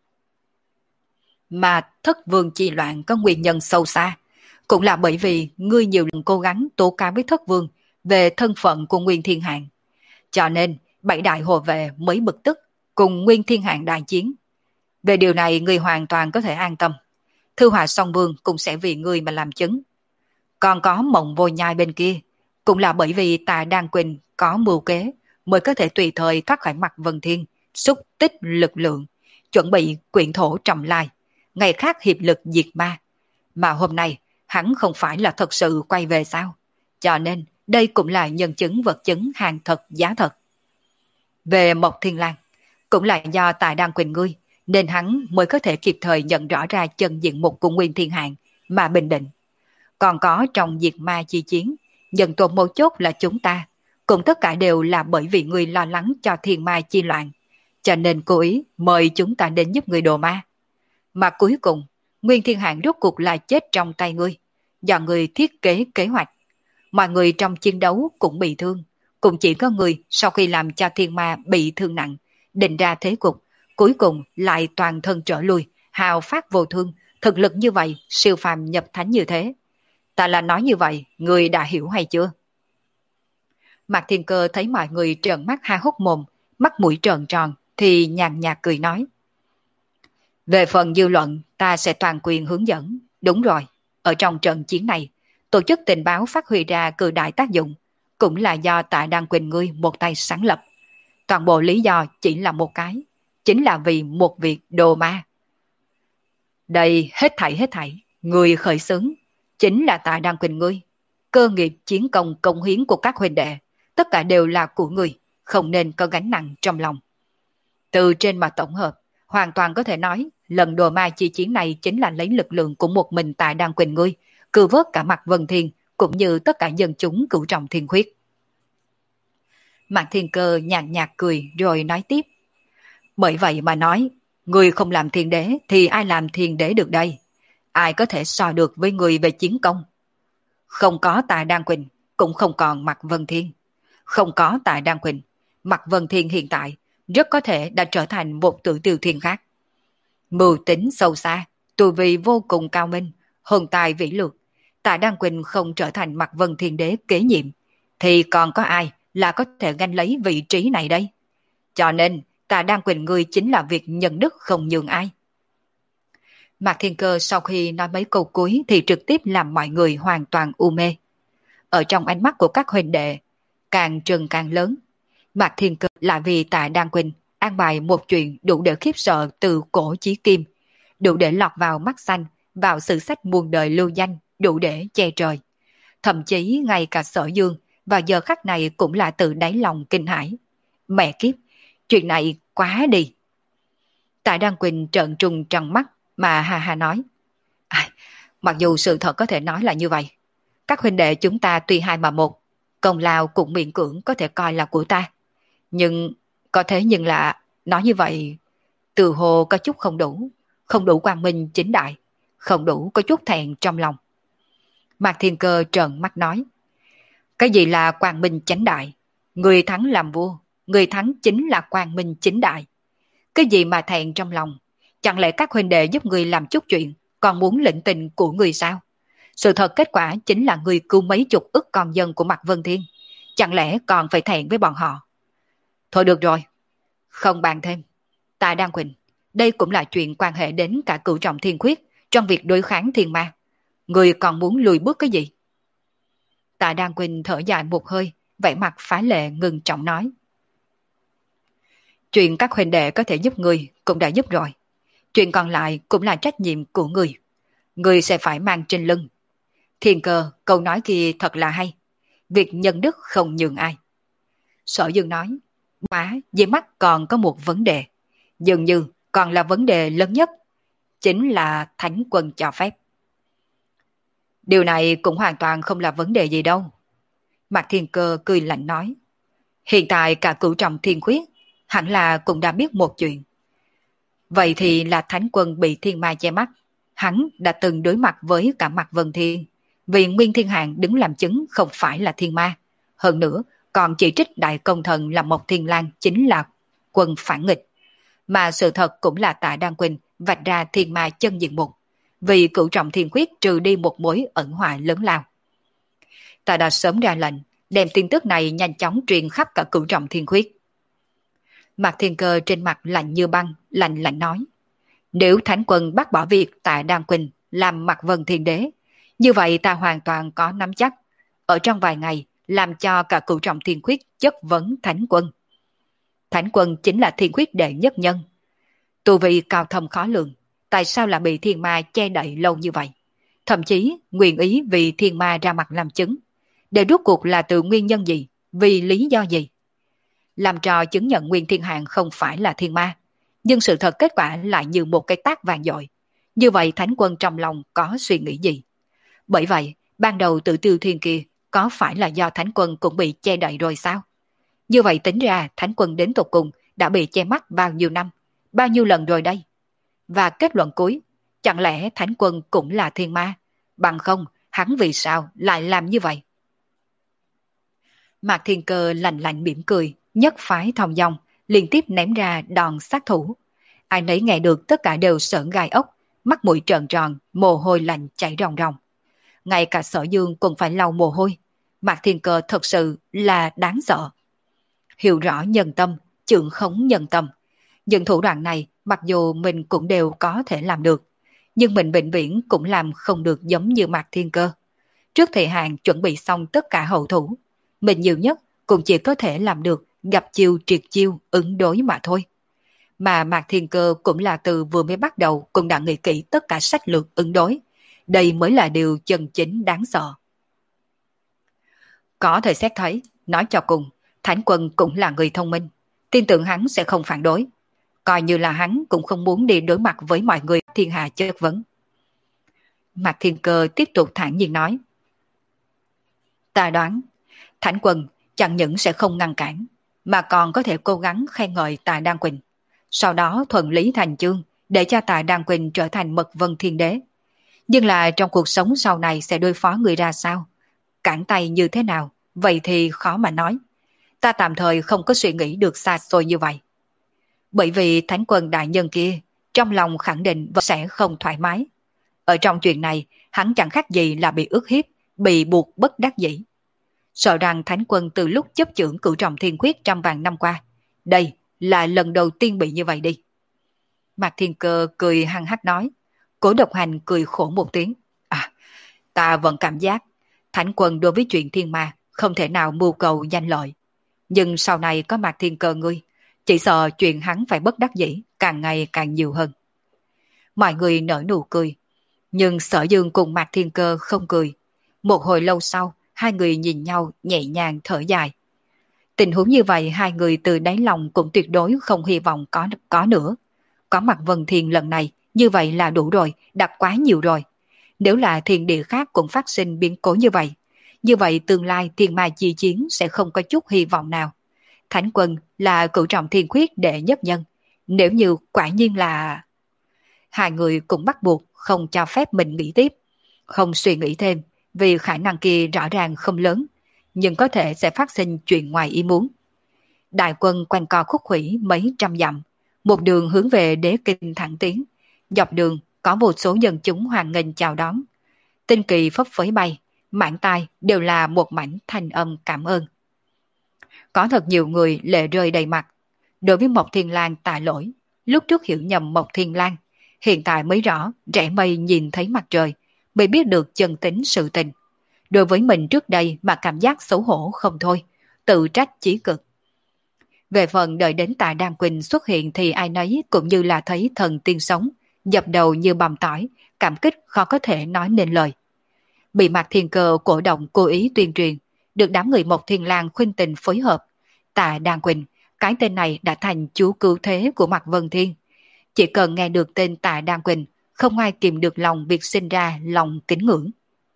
Mà thất vương chi loạn có nguyên nhân sâu xa, cũng là bởi vì ngươi nhiều lần cố gắng tố cáo với thất vương về thân phận của Nguyên Thiên Hạng. Cho nên, bảy đại hộ vệ mới bực tức cùng Nguyên Thiên Hạng đại chiến. Về điều này ngươi hoàn toàn có thể an tâm. Thư Họa Song Vương cũng sẽ vì ngươi mà làm chứng. Còn có Mộng Vô Nhai bên kia, cũng là bởi vì Tạ Đan Quỳnh có mưu kế mới có thể tùy thời thoát khỏi Mạc Vân Thiên, xúc tích lực lượng, chuẩn bị quyển thổ trọng lai, ngày khác hiệp lực diệt ma. Mà hôm nay, hắn không phải là thật sự quay về sao? Cho nên, đây cũng là nhân chứng vật chứng hàng thật giá thật. Về Mộc Thiên Lang, cũng là do Tạ Đan Quỳnh ngươi, nên hắn mới có thể kịp thời nhận rõ ra chân diện mục của Nguyên Thiên Hạng mà bình định. Còn có trong diệt ma chi chiến, nhân tố mấu chốt là chúng ta, cũng tất cả đều là bởi vì ngươi lo lắng cho thiên ma chi loạn, cho nên cố ý mời chúng ta đến giúp ngươi đồ ma. Mà cuối cùng, Nguyên Thiên Hạng rốt cuộc là chết trong tay ngươi, do ngươi thiết kế kế hoạch. Mọi người trong chiến đấu cũng bị thương, cũng chỉ có người sau khi làm cho thiên ma bị thương nặng, định ra thế cục, cuối cùng lại toàn thân trở lui, hào phát vô thương, thực lực như vậy, siêu phàm nhập thánh như thế. Ta là nói như vậy, người đã hiểu hay chưa? Mạc Thiên Cơ thấy mọi người trợn mắt ha hốc mồm, mắt mũi trợn tròn, thì nhàn nhạt cười nói. Về phần dư luận, ta sẽ toàn quyền hướng dẫn. Đúng rồi, ở trong trận chiến này, tổ chức tình báo phát huy ra cự đại tác dụng, cũng là do Tạ Đan Quỳnh ngươi một tay sáng lập. Toàn bộ lý do chỉ là một cái, chính là vì một việc đồ ma. Đây hết thảy hết thảy, người khởi xướng, chính là Tạ Đan Quỳnh ngươi. cơ nghiệp chiến công công hiến của các huynh đệ, tất cả đều là của người, không nên có gánh nặng trong lòng. Từ trên mặt tổng hợp, hoàn toàn có thể nói lần đồ ma chi chiến này chính là lấy lực lượng của một mình Tài Đan Quỳnh ngươi, cứu vớt cả Mạc Vân Thiên cũng như tất cả dân chúng cửu trọng thiên khuyết. Mạc Thiên Cơ nhàn nhạt cười rồi nói tiếp. Bởi vậy mà nói, người không làm thiên đế thì ai làm thiên đế được đây? Ai có thể so được với người về chiến công? Không có Tài Đan Quỳnh, cũng không còn Mạc Vân Thiên. Không có Tài Đan Quỳnh, Mạc Vân Thiên hiện tại rất có thể đã trở thành một tự tiêu thiên khác. Mưu tính sâu xa, tu vi vô cùng cao minh, hồn tài vĩ lược. Tài Đan Quỳnh không trở thành Mạc Vân Thiên đế kế nhiệm, thì còn có ai là có thể gánh lấy vị trí này đây? Cho nên, Tài Đan Quỳnh ngươi chính là việc nhận đức không nhường ai. Mạc Thiên Cơ sau khi nói mấy câu cuối thì trực tiếp làm mọi người hoàn toàn u mê. Ở trong ánh mắt của các huynh đệ, càng trừng càng lớn. Mạc Thiên Cơ là vì Tạ Đan Quỳnh an bài một chuyện đủ để khiếp sợ từ cổ chí kim, đủ để lọt vào mắt xanh, vào sử sách muôn đời lưu danh, đủ để che trời. Thậm chí ngay cả Sở Dương vào giờ khắc này cũng là từ đáy lòng kinh hãi. Mẹ kiếp, chuyện này quá đi. Tạ Đan Quỳnh trợn trùng tròn mắt mà hà hà nói. À, mặc dù sự thật có thể nói là như vậy, các huynh đệ chúng ta tuy hai mà một, công lao cũng miễn cưỡng có thể coi là của ta. Nhưng, có thế nhưng là, nói như vậy, từ hồ có chút không đủ, không đủ quang minh chính đại, không đủ có chút thẹn trong lòng. Mạc Thiên Cơ trợn mắt nói. Cái gì là quang minh chánh đại? Người thắng làm vua, người thắng chính là quang minh chính đại. Cái gì mà thẹn trong lòng? Chẳng lẽ các huynh đệ giúp người làm chút chuyện, còn muốn lĩnh tình của người sao? Sự thật kết quả chính là người cứu mấy chục ức con dân của Mạc Vân Thiên. Chẳng lẽ còn phải thẹn với bọn họ? Thôi được rồi, không bàn thêm. Tạ Đan Quỳnh, đây cũng là chuyện quan hệ đến cả cửu trọng thiên khuyết trong việc đối kháng thiên ma. Người còn muốn lùi bước cái gì? Tạ Đan Quỳnh thở dài một hơi, vẻ mặt phá lệ ngừng trọng nói. Chuyện các huynh đệ có thể giúp người cũng đã giúp rồi. Chuyện còn lại cũng là trách nhiệm của người. Người sẽ phải mang trên lưng. Thiên Cơ, câu nói kia thật là hay. Việc nhân đức không nhường ai. Sở Dương nói, bá, dưới mắt còn có một vấn đề. Dường như còn là vấn đề lớn nhất. Chính là Thánh Quân cho phép. Điều này cũng hoàn toàn không là vấn đề gì đâu. Mạc Thiên Cơ cười lạnh nói. Hiện tại cả cửu trọng thiên khuyết hẳn là cũng đã biết một chuyện. Vậy thì là Thánh Quân bị thiên ma che mắt. Hắn đã từng đối mặt với cả Mạc Vân Thiên. Vì Nguyên Thiên Hạng đứng làm chứng không phải là thiên ma. Hơn nữa, còn chỉ trích Đại Công Thần là Mộc Thiên Lang chính là quân phản nghịch. Mà sự thật cũng là Tạ Đan Quỳnh vạch ra thiên ma chân diện mục. Vì cửu trọng thiên khuyết trừ đi một mối ẩn họa lớn lao. Ta đã sớm ra lệnh, đem tin tức này nhanh chóng truyền khắp cả cửu trọng thiên khuyết. Mạc Thiên Cơ trên mặt lạnh như băng, lạnh lạnh nói. Nếu Thánh Quân bác bỏ việc Tạ Đan Quỳnh làm Mạc Vân Thiên Đế, như vậy ta hoàn toàn có nắm chắc. Ở trong vài ngày, làm cho cả cửu trọng thiên khuyết chất vấn Thánh Quân. Thánh Quân chính là thiên khuyết đệ nhất nhân. Tu vi cao thâm khó lường, tại sao lại bị thiên ma che đậy lâu như vậy? Thậm chí nguyện ý vì thiên ma ra mặt làm chứng. Để rốt cuộc là từ nguyên nhân gì, vì lý do gì? Làm trò chứng nhận Nguyên Thiên Hạng không phải là thiên ma, nhưng sự thật kết quả lại như một cái tát vàng dội. Như vậy Thánh Quân trong lòng có suy nghĩ gì? Bởi vậy, ban đầu tự tiêu thiên kia có phải là do Thánh Quân cũng bị che đậy rồi sao? Như vậy tính ra Thánh Quân đến tột cùng đã bị che mắt bao nhiêu năm, bao nhiêu lần rồi đây? Và kết luận cuối, chẳng lẽ Thánh Quân cũng là thiên ma? Bằng không, hắn vì sao lại làm như vậy? Mạc Thiên Cơ lạnh lạnh mỉm cười, nhất phái thong dong, liên tiếp ném ra đòn sát thủ. Ai nấy nghe được tất cả đều sởn gai ốc, mắt mũi trợn tròn, mồ hôi lạnh chảy ròng ròng. Ngay cả Sở Dương cũng phải lau mồ hôi. Mạc Thiên Cơ thật sự là đáng sợ. Hiểu rõ nhân tâm, chưởng khống nhân tâm. Những thủ đoạn này mặc dù mình cũng đều có thể làm được, nhưng mình bệnh viễn cũng làm không được giống như Mạc Thiên Cơ. Trước thời hạn chuẩn bị xong tất cả hậu thủ, mình nhiều nhất cũng chỉ có thể làm được gặp chiêu triệt chiêu ứng đối mà thôi. Mà Mạc Thiên Cơ cũng là từ vừa mới bắt đầu cũng đã nghĩ kỹ tất cả sách lược ứng đối. Đây mới là điều chân chính đáng sợ. Có thể xét thấy, nói cho cùng, Thánh Quân cũng là người thông minh, tin tưởng hắn sẽ không phản đối. Coi như là hắn cũng không muốn đi đối mặt với mọi người thiên hạ chất vấn. Mạc Thiên Cơ tiếp tục thản nhiên nói. Ta đoán, Thánh Quân chẳng những sẽ không ngăn cản, mà còn có thể cố gắng khen ngợi Tạ Đan Quỳnh. Sau đó thuận lý thành chương, để cho Tạ Đan Quỳnh trở thành Mật Vân Thiên Đế. Nhưng là trong cuộc sống sau này sẽ đối phó người ra sao? Cản tay như thế nào? Vậy thì khó mà nói. Ta tạm thời không có suy nghĩ được xa xôi như vậy. Bởi vì Thánh Quân đại nhân kia, trong lòng khẳng định vẫn sẽ không thoải mái. Ở trong chuyện này, hắn chẳng khác gì là bị ức hiếp, bị buộc bất đắc dĩ. Sợ rằng Thánh Quân từ lúc chấp chưởng cửu trọng thiên quyết trăm vạn năm qua, đây là lần đầu tiên bị như vậy đi. Mạc Thiên Cơ cười hăng hắc nói. Cố Độc Hành cười khổ một tiếng. À, ta vẫn cảm giác Thánh Quân đối với chuyện thiên ma không thể nào mưu cầu danh lợi. Nhưng sau này có Mạc Thiên Cơ ngươi, chỉ sợ chuyện hắn phải bất đắc dĩ càng ngày càng nhiều hơn. Mọi người nở nụ cười, nhưng Sở Dương cùng Mạc Thiên Cơ không cười. Một hồi lâu sau, hai người nhìn nhau nhẹ nhàng thở dài. Tình huống như vậy hai người từ đáy lòng cũng tuyệt đối không hy vọng có có nữa. Có mặt Vân Thiên lần này, như vậy là đủ rồi, đặt quá nhiều rồi. Nếu là thiên địa khác cũng phát sinh biến cố như vậy, như vậy tương lai thiên ma chi chiến sẽ không có chút hy vọng nào. Thánh Quân là cửu trọng thiên khuyết đệ nhất nhân. Nếu như quả nhiên là... Hai người cũng bắt buộc không cho phép mình nghĩ tiếp, không suy nghĩ thêm, vì khả năng kia rõ ràng không lớn, nhưng có thể sẽ phát sinh chuyện ngoài ý muốn. Đại quân quanh co khúc khủy mấy trăm dặm, một đường hướng về đế kinh thẳng tiến. Dọc đường có một số dân chúng hoan nghênh chào đón. Tinh kỳ phấp phới bay, mảng tai đều là một mảnh thanh âm cảm ơn. Có thật nhiều người lệ rơi đầy mặt. Đối với Mộc Thiên Lang tạ lỗi, lúc trước hiểu nhầm Mộc Thiên Lang, hiện tại mới rõ rẽ mây nhìn thấy mặt trời, mới biết được chân tính sự tình. Đối với mình trước đây mà cảm giác xấu hổ không thôi, tự trách chí cực. Về phần đợi đến Tạ Đan Quỳnh xuất hiện thì ai nấy cũng như là thấy thần tiên sống, dập đầu như bằm tỏi, cảm kích khó có thể nói nên lời. Bị Mạc Thiên Cơ cổ động cố ý tuyên truyền, được đám người Mộc Thiên Lang khuynh tình phối hợp. Tạ Đan Quỳnh, cái tên này đã thành chú cứu thế của Mạc Vân Thiên. Chỉ cần nghe được tên Tạ Đan Quỳnh, không ai kìm được lòng việc sinh ra lòng kính ngưỡng.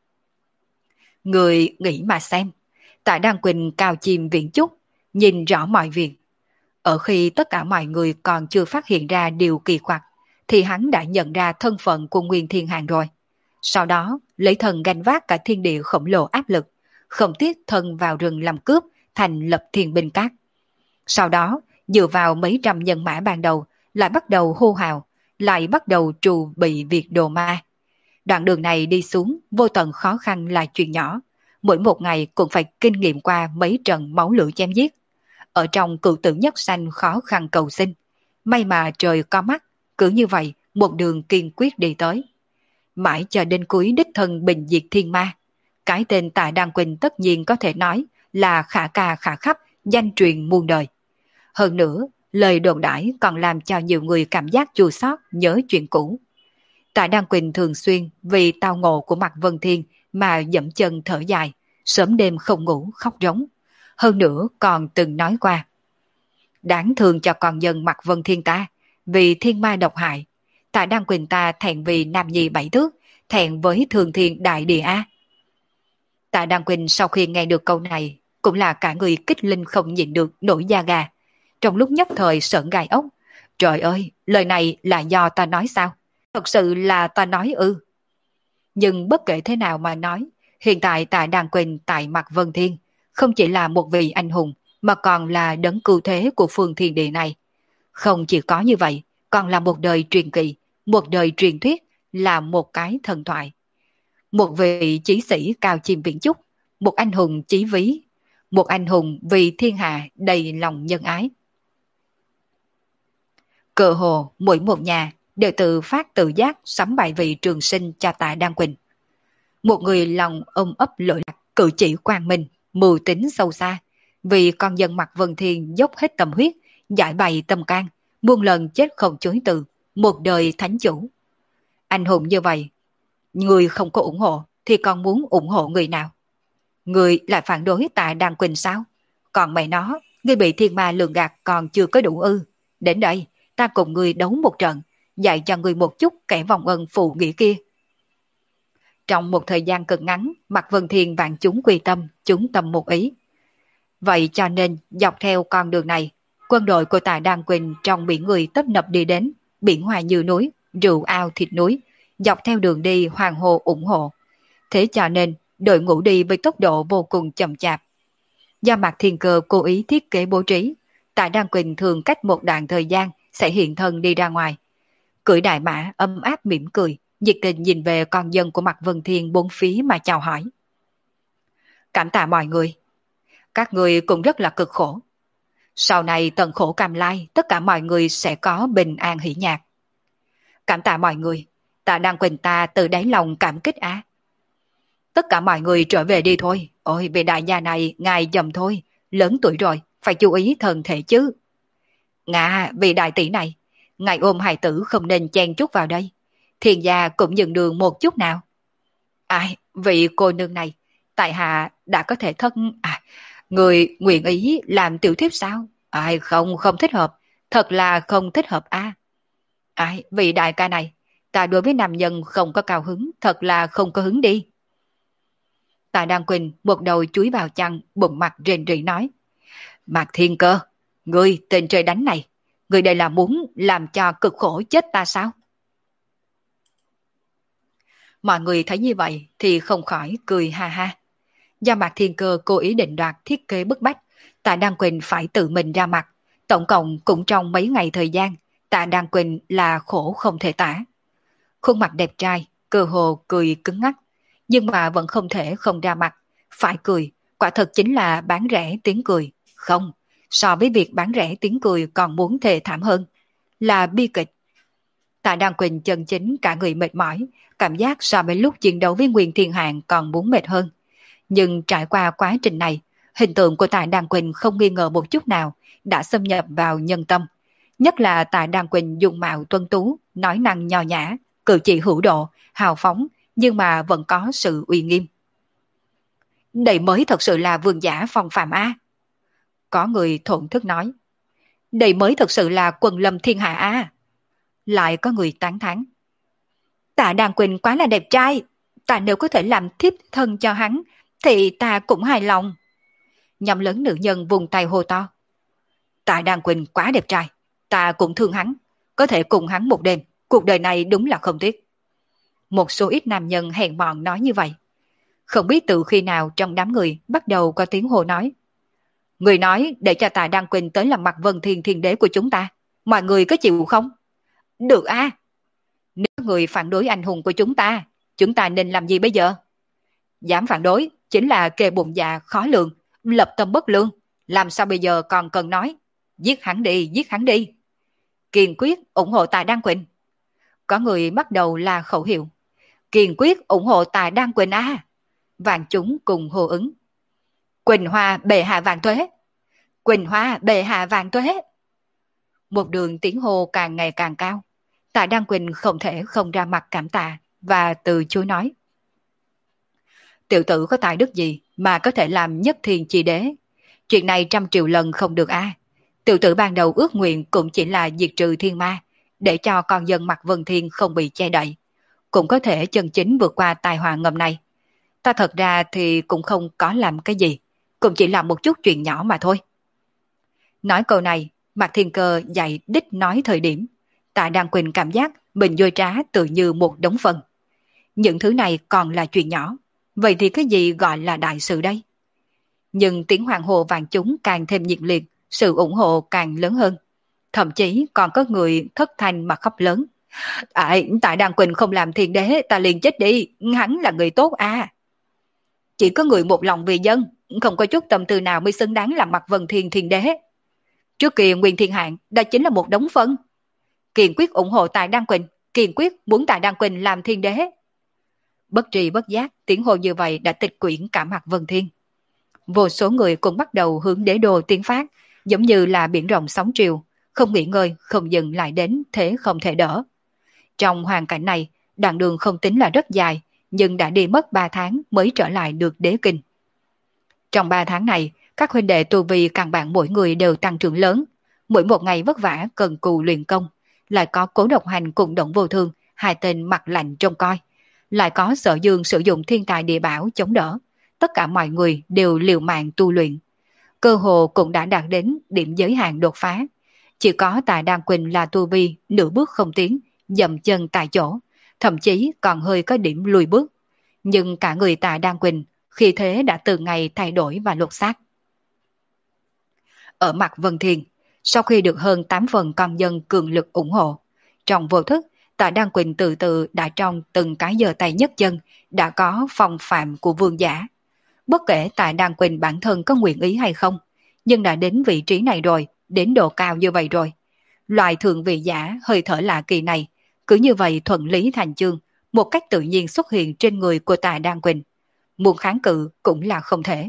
Người nghĩ mà xem, Tạ Đan Quỳnh cao chìm viễn chúc, nhìn rõ mọi việc. Ở khi tất cả mọi người còn chưa phát hiện ra điều kỳ quặc, thì hắn đã nhận ra thân phận của Nguyên Thiên Hàng rồi. Sau đó, lấy thần gánh vác cả thiên địa khổng lồ áp lực, không tiếc thân vào rừng làm cướp, thành lập thiên binh các. Sau đó, dựa vào mấy trăm nhân mã ban đầu, lại bắt đầu hô hào, lại bắt đầu trù bị việc đồ ma. Đoạn đường này đi xuống, vô tận khó khăn là chuyện nhỏ. Mỗi một ngày cũng phải kinh nghiệm qua mấy trận máu lửa chém giết. Ở trong cựu tử nhất sanh khó khăn cầu sinh. May mà trời có mắt, cứ như vậy một đường kiên quyết đi tới. Mãi cho đến cuối đích thân bình diệt thiên ma. Cái tên Tạ Đan Quỳnh tất nhiên có thể nói là khả ca khả khắp, danh truyền muôn đời. Hơn nữa, lời đồn đãi còn làm cho nhiều người cảm giác chua xót nhớ chuyện cũ. Tạ Đan Quỳnh thường xuyên vì tao ngộ của Mạc Vân Thiên mà dậm chân thở dài, sớm đêm không ngủ khóc rống. Hơn nữa còn từng nói qua. Đáng thương cho con dân Mạc Vân Thiên ta, vì thiên ma độc hại. Tạ Đan Quỳnh ta thẹn vì nam nhi bảy thước, thẹn với thường thiên đại địa A. Tạ Đan Quỳnh sau khi nghe được câu này, cũng là cả người kích linh không nhịn được nổi da gà. Trong lúc nhất thời sởn gai ốc. Trời ơi, lời này là do ta nói sao? Thật sự là ta nói ư. Nhưng bất kể thế nào mà nói, hiện tại Tạ Đan Quỳnh tại Mạc Vân Thiên không chỉ là một vị anh hùng, mà còn là đấng cứu thế của phương thiên địa này. Không chỉ có như vậy, còn là một đời truyền kỳ, một đời truyền thuyết, là một cái thần thoại. Một vị chí sĩ cao chìm viễn chúc, một anh hùng chí ví, một anh hùng vì thiên hạ đầy lòng nhân ái. Cơ hồ mỗi một nhà đều tự phát tự giác sắm bài vị trường sinh cho Tạ Đan Quỳnh. Một người lòng ôm ấp lỗi lạc, cử chỉ quang minh, mưu tính sâu xa, vì con dân Mạc Vân Thiên dốc hết tâm huyết, giải bày tâm can, muôn lần chết không chối từ, một đời thánh chủ. Anh hùng như vậy, người không có ủng hộ thì còn muốn ủng hộ người nào? Người lại phản đối Tạ Đăng Quỳnh sao? Còn mày nó, ngươi bị thiên ma lường gạt còn chưa có đủ ư. Đến đây, ta cùng ngươi đấu một trận, dạy cho ngươi một chút kẻ vòng ân phụ nghĩa kia. Trong một thời gian cực ngắn, Mạc Vân Thiên vạn chúng quy tâm, chúng tâm một ý. Vậy cho nên, dọc theo con đường này, quân đội của Tạ Đăng Quỳnh trong biển người tấp nập đi đến, biển hoa như núi, rượu ao thịt núi, dọc theo đường đi hoàng hồ ủng hộ. Thế cho nên, đội ngũ đi với tốc độ vô cùng chậm chạp. Do Mạc Thiên Cơ cố ý thiết kế bố trí, Tạ Đăng Quỳnh thường cách một đoạn thời gian sẽ hiện thân đi ra ngoài. Cưỡi đại mã ấm áp mỉm cười, nhiệt tình nhìn về con dân của Mạc Vân Thiên bốn phía mà chào hỏi. Cảm tạ mọi người. Các người cũng rất là cực khổ. Sau này tận khổ cam lai, tất cả mọi người sẽ có bình an hỷ nhạc. Cảm tạ mọi người, Tạ Đăng Quỳnh ta từ đáy lòng cảm kích á. Tất cả mọi người trở về đi thôi. Ôi, vị đại gia này, ngài dầm thôi, lớn tuổi rồi, phải chú ý thân thể chứ. Ngà, vị đại tỷ này, ngài ôm hài tử không nên chen chút vào đây. Thiên gia cũng nhường đường một chút nào. Ai, vị cô nương này, tại hạ đã có thể thân... À, người nguyện ý làm tiểu thiếp sao? Ai, không, không thích hợp, thật là không thích hợp a. À. Ai, vị đại ca này, ta đối với nam nhân không có cao hứng, thật là không có hứng đi. Tạ Đăng Quỳnh một đầu chúi vào chăn, bụng mặt rền rỉ nói. Mạc Thiên Cơ, ngươi tên trời đánh này, ngươi đây là muốn làm cho cực khổ chết ta sao? Mọi người thấy như vậy thì không khỏi cười ha ha. Do Mạc Thiên Cơ cố ý định đoạt thiết kế bức bách, Tạ Đăng Quỳnh phải tự mình ra mặt. Tổng cộng cũng trong mấy ngày thời gian, Tạ Đăng Quỳnh là khổ không thể tả. Khuôn mặt đẹp trai, cơ hồ cười cứng ngắc, nhưng mà vẫn không thể không ra mặt. Phải cười, quả thật chính là bán rẻ tiếng cười. Không, so với việc bán rẻ tiếng cười còn muốn thê thảm hơn. Là bi kịch. Tạ Đăng Quỳnh chân chính cả người mệt mỏi, cảm giác so với lúc chiến đấu với Nguyên Thiên Hạng còn muốn mệt hơn. Nhưng trải qua quá trình này, hình tượng của Tạ Đăng Quỳnh không nghi ngờ một chút nào đã xâm nhập vào nhân tâm. Nhất là Tạ Đăng Quỳnh dung mạo tuân tú, nói năng nho nhã, cử chỉ hữu độ, hào phóng, nhưng mà vẫn có sự uy nghiêm. Đây mới thật sự là vương giả phong phạm a. Có người thổn thức nói. Đây mới thật sự là quần lâm thiên hạ a. Lại có người tán thán. Tạ Đăng Quỳnh quá là đẹp trai, ta nếu có thể làm thiếp thân cho hắn, thì ta cũng hài lòng. Nhóm lớn nữ nhân vùng tay hô to. Tạ Đăng Quỳnh quá đẹp trai, ta cũng thương hắn, có thể cùng hắn một đêm, cuộc đời này đúng là không tiếc. Một số ít nam nhân hèn mọn nói như vậy. Không biết từ khi nào trong đám người bắt đầu có tiếng hô nói. Người nói để cho Tạ Đăng Quỳnh tới làm Mạc Vân Thiên Thiên Đế của chúng ta, mọi người có chịu không? Được a. Nếu người phản đối anh hùng của chúng ta, chúng ta nên làm gì bây giờ? Dám phản đối chính là kề bụng dạ khó lường, lập tâm bất lương, làm sao bây giờ còn cần nói? Giết hắn đi, giết hắn đi. Kiên quyết ủng hộ Tạ Đăng Quỳnh. Có người bắt đầu là khẩu hiệu. Kiên quyết ủng hộ Tạ Đăng Quỳnh a. À. Vạn chúng cùng hô ứng. Quỳnh Hoa bệ hạ vạn tuế. Quỳnh Hoa bệ hạ vạn tuế. Một đường tiếng hô càng ngày càng cao. Tạ Đăng Quỳnh không thể không ra mặt cảm tạ và từ chối nói. Tiểu tử có tài đức gì mà có thể làm nhất thiên chi đế? Chuyện này trăm triệu lần không được a. À. Tiểu tử ban đầu ước nguyện cũng chỉ là diệt trừ thiên ma, để cho con dân Mạc Vân Thiên không bị che đậy, cũng có thể chân chính vượt qua tai họa ngầm này. Ta thật ra thì cũng không có làm cái gì, cũng chỉ làm một chút chuyện nhỏ mà thôi. Nói câu này, Mạc Thiên Cơ dạy đích nói thời điểm, Tạ Đăng Quỳnh cảm giác mình dối trá tự như một đống phân. Những thứ này còn là chuyện nhỏ, vậy thì cái gì gọi là đại sự đây? Nhưng tiếng hoàng hô vạn chúng càng thêm nhiệt liệt, sự ủng hộ càng lớn hơn. Thậm chí còn có người thất thanh mà khóc lớn. À, Tạ Đăng Quỳnh không làm thiên đế, ta liền chết đi, hắn là người tốt à. Chỉ có người một lòng vì dân, không có chút tâm tư nào mới xứng đáng làm Mạc Vân Thiên Thiên Đế. Trước kia Nguyên Thiên Hạng đã chính là một đống phân. Kiên quyết ủng hộ Tạ Đăng Quỳnh, kiên quyết muốn Tạ Đăng Quỳnh làm thiên đế. Bất tri bất giác, tiếng hô như vậy đã tịch quyển cả Mạc Vân Thiên. Vô số người cũng bắt đầu hướng đế đô tiến phát, giống như là biển rộng sóng triều, không nghỉ ngơi, không dừng lại đến thế không thể đỡ. Trong hoàn cảnh này, đoạn đường không tính là rất dài, nhưng đã đi mất ba tháng mới trở lại được đế kinh. Trong ba tháng này, các huynh đệ tu vi căn bản mỗi người đều tăng trưởng lớn, mỗi một ngày vất vả cần cù luyện công, lại có Cố Độc Hành cùng Động Vô Thương, hai tên mặt lạnh trông coi, lại có Sở Dương sử dụng thiên tài địa bảo chống đỡ, tất cả mọi người đều liều mạng tu luyện. Cơ hồ cũng đã đạt đến điểm giới hạn đột phá, chỉ có Tạ Đan Quỳnh là tu vi nửa bước không tiến, dậm chân tại chỗ, thậm chí còn hơi có điểm lùi bước. Nhưng cả người Tạ Đan Quỳnh khi thế đã từ ngày thay đổi và lột xác. Ở mặt Vân Thiên, sau khi được hơn tám phần con dân cường lực ủng hộ, trong vô thức, Tạ Đan Quỳnh từ từ đã trong từng cái giơ tay nhấc chân đã có phong phạm của vương giả. Bất kể Tạ Đan Quỳnh bản thân có nguyện ý hay không, nhưng đã đến vị trí này rồi, đến độ cao như vậy rồi. Loại thượng vị giả hơi thở lạ kỳ này, cứ như vậy thuận lý thành chương, một cách tự nhiên xuất hiện trên người của Tạ Đan Quỳnh. Muốn kháng cự cũng là không thể.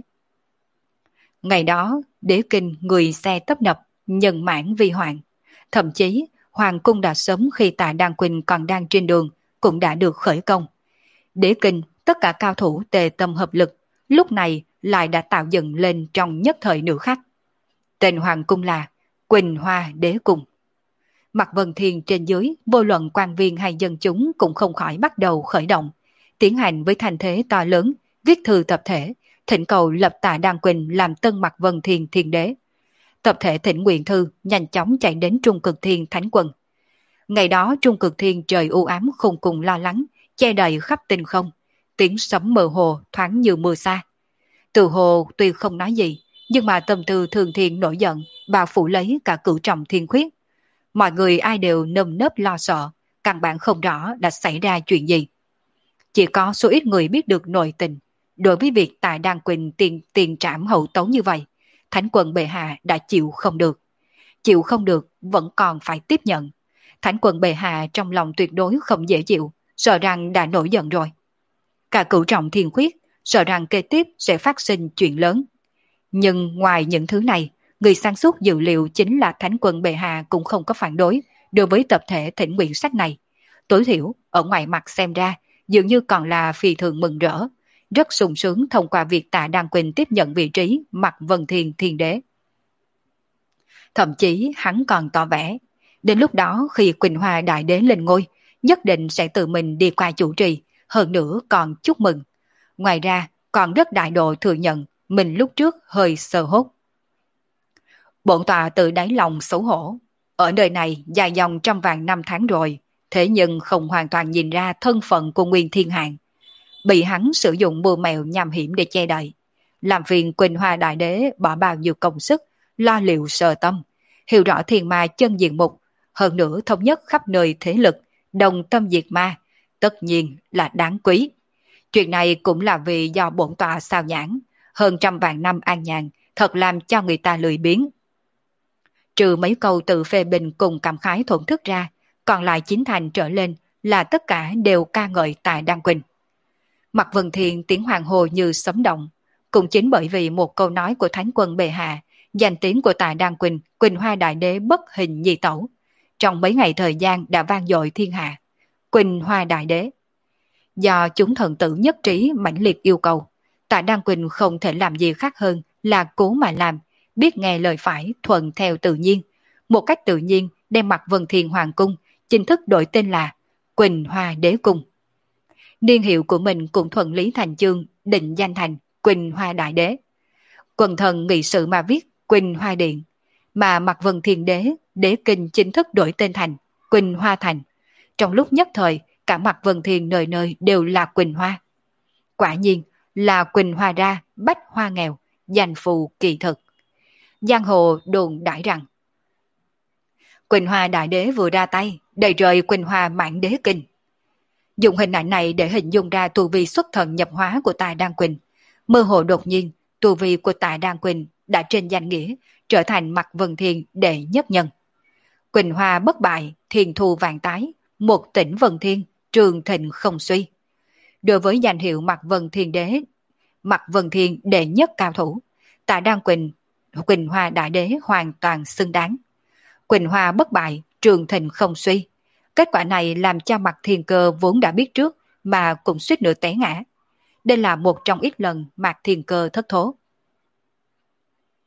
Ngày đó, đế kinh người xe tấp nập, nhân mãn vi hoạn. Thậm chí, Hoàng cung đã sớm khi Tạ Đan Quỳnh còn đang trên đường, cũng đã được khởi công. Đế kinh, tất cả cao thủ tề tâm hợp lực, lúc này lại đã tạo dựng lên trong nhất thời nửa khắc. Tên Hoàng cung là Quỳnh Hoa Đế Cung. Mặt Vân Thiên trên dưới, vô luận quan viên hay dân chúng cũng không khỏi bắt đầu khởi động, tiến hành với thành thế to lớn, viết thư tập thể, thỉnh cầu lập Tạ Đan Quỳnh làm tân Mặt Vân Thiên Thiên Đế. Tập thể thỉnh nguyện thư nhanh chóng chạy đến Trung Cực Thiên Thánh Quân. Ngày đó Trung Cực Thiên trời u ám khôn cùng lo lắng, che đầy khắp tinh không, tiếng sấm mơ hồ thoáng như mưa xa. Từ hồ tuy không nói gì, nhưng mà tâm tư thường thiên nổi giận, bà phủ lấy cả cửu trọng thiên khuyết. Mọi người ai đều nơm nớp lo sợ, căn bản không rõ đã xảy ra chuyện gì. Chỉ có số ít người biết được nội tình. Đối với việc Tạ Đan Quỳnh tiền tiền trảm hậu tấu như vậy, Thánh Quân bệ hạ đã chịu không được. Chịu không được vẫn còn phải tiếp nhận. Thánh Quân bệ hạ trong lòng tuyệt đối không dễ chịu, sợ rằng đã nổi giận rồi. Cả cửu trọng thiên khuyết sợ rằng kế tiếp sẽ phát sinh chuyện lớn. Nhưng ngoài những thứ này, người sáng suốt dự liệu chính là Thánh Quân bệ hạ cũng không có phản đối đối với tập thể thỉnh nguyện sách này. Tối thiểu, ở ngoài mặt xem ra, dường như còn là phi thường mừng rỡ, rất sung sướng thông qua việc Tạ Đan Quỳnh tiếp nhận vị trí Mặt Vân Thiên Thiên Đế. Thậm chí hắn còn tỏ vẻ, đến lúc đó khi Quỳnh Hoa Đại Đế lên ngôi, nhất định sẽ tự mình đi qua chủ trì, hơn nữa còn chúc mừng. Ngoài ra, còn rất đại độ thừa nhận mình lúc trước hơi sơ hốt. Bổn tọa tự đáy lòng xấu hổ. Ở nơi này dài dòng trăm vàng năm tháng rồi, thế nhưng không hoàn toàn nhìn ra thân phận của Nguyên Thiên Hạng. Bị hắn sử dụng mưu mèo nhằm hiểm để che đậy. Làm phiền Quỳnh Hoa Đại Đế bỏ bao nhiêu công sức, lo liệu sờ tâm, hiểu rõ thiên ma chân diện mục, hơn nữa thống nhất khắp nơi thế lực, đồng tâm diệt ma, tất nhiên là đáng quý. Chuyện này cũng là vì do bổn tọa sao nhãn, hơn trăm vạn năm an nhàn, thật làm cho người ta lười biếng. Trừ mấy câu tự phê bình cùng cảm khái thổn thức ra, còn lại chín thành trở lên là tất cả đều ca ngợi Tạ Đan Quỳnh. Mặt Vân Thiên tiếng hoàng hồ như sấm động, cũng chính bởi vì một câu nói của Thánh Quân bệ hạ, danh tiếng của Tạ Đan Quỳnh, Quỳnh Hoa Đại Đế bất hình nhị tẩu, trong mấy ngày thời gian đã vang dội thiên hạ. Quỳnh Hoa Đại Đế. Do chúng thần tử nhất trí mãnh liệt yêu cầu, Tạ Đan Quỳnh không thể làm gì khác hơn là cố mà làm, biết nghe lời phải, thuận theo tự nhiên, một cách tự nhiên đem Mặt Vân Thiên Hoàng Cung chính thức đổi tên là Quỳnh Hoa Đế Cung. Niên hiệu của mình cũng thuận lý thành chương, định danh thành Quỳnh Hoa Đại Đế. Quần thần nghị sự mà viết Quỳnh Hoa Điện, mà Mặt Vân Thiên Đế, đế kinh chính thức đổi tên thành Quỳnh Hoa Thành. Trong lúc nhất thời, cả Mặt Vân Thiên nơi nơi đều là Quỳnh Hoa. Quả nhiên là Quỳnh Hoa ra, bách hoa nghèo, danh phù kỳ thực. Giang hồ đồn đãi rằng Quỳnh Hoa Đại Đế vừa ra tay, đầy trời Quỳnh Hoa mãn đế kinh. Dùng hình ảnh này để hình dung ra tu vi xuất thần nhập hóa của Tạ Đan Quỳnh. Mơ hồ đột nhiên, tu vi của Tạ Đan Quỳnh đã trên danh nghĩa trở thành Mặt Vân Thiên đệ nhất nhân. Quỳnh Hoa bất bại, thiên thu vạn tái, một tỉnh Vân Thiên, trường thịnh không suy. Đối với danh hiệu Mặt Vân Thiên Đế, Mặt Vân Thiên đệ nhất cao thủ, Tạ Đan Quỳnh, Quỳnh Hoa Đại Đế hoàn toàn xứng đáng. Quỳnh Hoa bất bại, trường thịnh không suy. Kết quả này làm cho Mặt Thiên Cơ vốn đã biết trước mà cũng suýt nữa té ngã. Đây là một trong ít lần Mạc Thiên Cơ thất thố.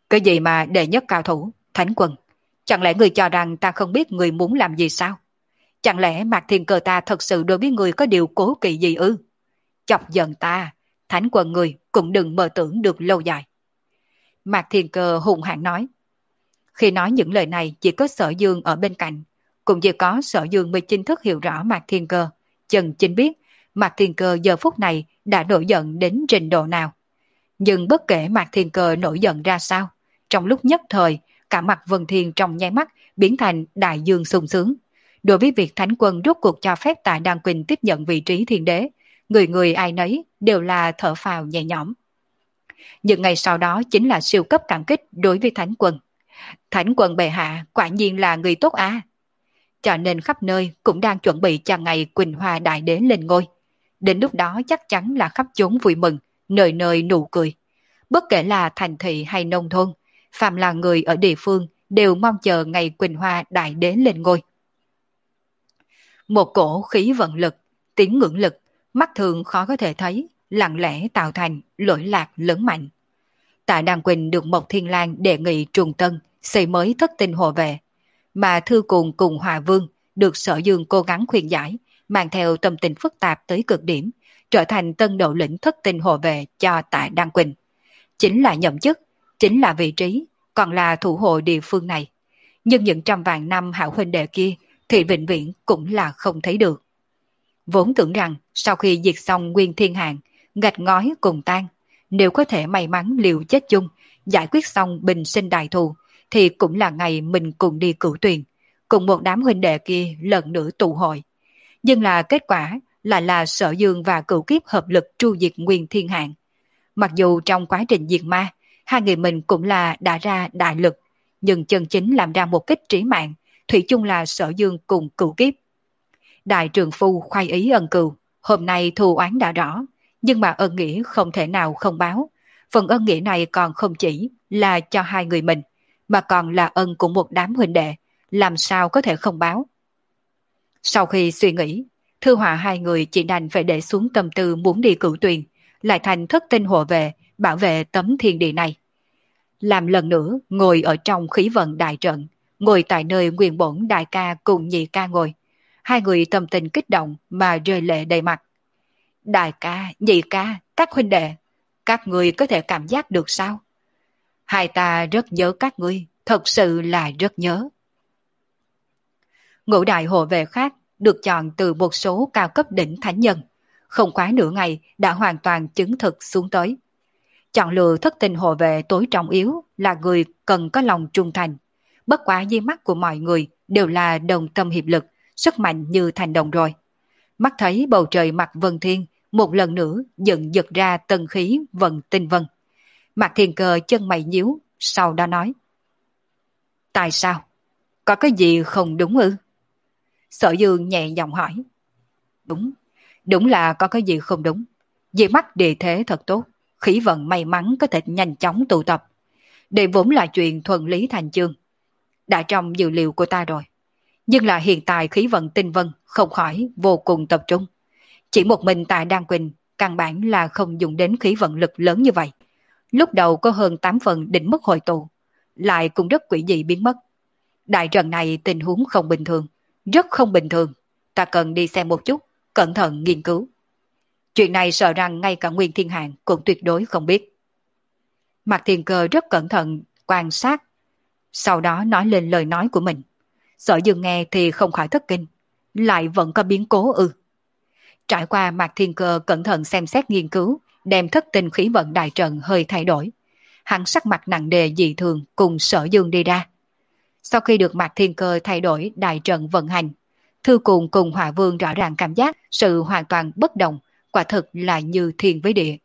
Cái gì mà đệ nhất cao thủ, Thánh Quân? Chẳng lẽ người cho rằng ta không biết người muốn làm gì sao? Chẳng lẽ Mạc Thiên Cơ ta thật sự đối với người có điều cố kỵ gì ư? Chọc giận ta, Thánh Quân người cũng đừng mơ tưởng được lâu dài. Mạc Thiên Cơ hùng hãn nói. Khi nói những lời này chỉ có Sở Dương ở bên cạnh, cũng chỉ có Sở Dương mới chính thức hiểu rõ Mạc Thiên Cơ, chân chính biết Mạc Thiên Cơ giờ phút này đã nổi giận đến trình độ nào. Nhưng bất kể Mạc Thiên Cơ nổi giận ra sao, trong lúc nhất thời, cả mặt Vân Thiên trong nháy mắt biến thành đại dương sung sướng. Đối với việc Thánh Quân rốt cuộc cho phép Tạ Đan Quỳnh tiếp nhận vị trí thiên đế, người người ai nấy đều là thở phào nhẹ nhõm. Những ngày sau đó chính là siêu cấp cảm kích đối với Thánh Quân. Thánh Quân bệ hạ quả nhiên là người tốt à. Cho nên khắp nơi cũng đang chuẩn bị cho ngày Quỳnh Hoa Đại Đế lên ngôi. Đến lúc đó chắc chắn là khắp chốn vui mừng, nơi nơi nụ cười. Bất kể là thành thị hay nông thôn, phàm là người ở địa phương đều mong chờ ngày Quỳnh Hoa Đại Đế lên ngôi. Một cổ khí vận lực, tiếng ngưỡng lực, mắt thường khó có thể thấy, lặng lẽ tạo thành lỗi lạc lớn mạnh. Tạ Đan Quỳnh được Mộc Thiên Lang đề nghị trùng tân xây mới thất tinh hộ vệ, mà Thư Cùng cùng Hòa Vương được Sở Dương cố gắng khuyên giải, mang theo tâm tình phức tạp tới cực điểm, trở thành tân đầu lĩnh thất tinh hộ vệ cho Tạ Đan Quỳnh. Chính là nhậm chức, chính là vị trí, còn là thủ hộ địa phương này. Nhưng những trăm vạn năm hảo huynh đệ kia thì vĩnh viễn cũng là không thấy được. Vốn tưởng rằng sau khi diệt xong Nguyên Thiên Hạng, gạch ngói cùng tan, nếu có thể may mắn liều chết chung, giải quyết xong bình sinh đại thù, thì cũng là ngày mình cùng đi cửu tuyền, cùng một đám huynh đệ kia lần nữa tụ hội. Nhưng là kết quả lại là Sở Dương và Cửu Kiếp hợp lực tru diệt Nguyên Thiên Hạng. Mặc dù trong quá trình diệt ma, hai người mình cũng là đã ra đại lực, nhưng chân chính làm ra một kích trí mạng, thủy chung là Sở Dương cùng Cửu Kiếp. Đại trường phu khoai ý ân cừu, hôm nay thù oán đã rõ, nhưng mà ân nghĩa không thể nào không báo. Phần ân nghĩa này còn không chỉ là cho hai người mình, mà còn là ân của một đám huynh đệ, làm sao có thể không báo. Sau khi suy nghĩ, Thư Họa hai người chỉ đành phải để xuống tâm tư muốn đi cửu tuyền, lại thành thất tinh hộ vệ, bảo vệ tấm thiên địa này. Làm lần nữa ngồi ở trong khí vận đại trận, ngồi tại nơi nguyên bổn đại ca cùng nhị ca ngồi. Hai người tâm tình kích động mà rơi lệ đầy mặt. Đại ca, nhị ca, các huynh đệ, các người có thể cảm giác được sao? Hai ta rất nhớ các ngươi, thật sự là rất nhớ. Ngũ đại hộ vệ khác được chọn từ một số cao cấp đỉnh thánh nhân, không quá nửa ngày đã hoàn toàn chứng thực xuống tới. Chọn lựa thất tinh hộ vệ tối trọng yếu là người cần có lòng trung thành. Bất quá di mắt của mọi người đều là đồng tâm hiệp lực, sức mạnh như thành đồng rồi. Mắt thấy bầu trời mặt Vân Thiên một lần nữa dựng giật ra tân khí vận tinh vân. Mạc Thiên Cơ chân mày nhíu, sau đó nói. Tại sao? Có cái gì không đúng ư? Sở Dương nhẹ giọng hỏi. Đúng, đúng là có cái gì không đúng. Vì mắt địa thế thật tốt, khí vận may mắn có thể nhanh chóng tụ tập. Đây vốn là chuyện thuần lý thành chương. Đã trong dự liệu của ta rồi. Nhưng là hiện tại khí vận tinh vân không khỏi vô cùng tập trung. Chỉ một mình Tạ Đan Quỳnh căn bản là không dùng đến khí vận lực lớn như vậy. Lúc đầu có hơn tám phần định mất hồi tụ, lại cũng rất quỷ dị biến mất. Đại trận này tình huống không bình thường, rất không bình thường. Ta cần đi xem một chút, cẩn thận nghiên cứu. Chuyện này sợ rằng ngay cả Nguyên Thiên Hạng cũng tuyệt đối không biết. Mạc Thiên Cơ rất cẩn thận quan sát, sau đó nói lên lời nói của mình. Sở Dương nghe thì không khỏi thất kinh, lại vẫn có biến cố ư. Trải qua Mạc Thiên Cơ cẩn thận xem xét nghiên cứu, đem thất tinh khí vận đại trận hơi thay đổi. Hắn sắc mặt nặng nề dị thường cùng Sở Dương đi ra. Sau khi được Mạc Thiên Cơ thay đổi đại trận vận hành, Thư Cùng cùng Hỏa Vương rõ ràng cảm giác sự hoàn toàn bất đồng, quả thực là như thiên với địa.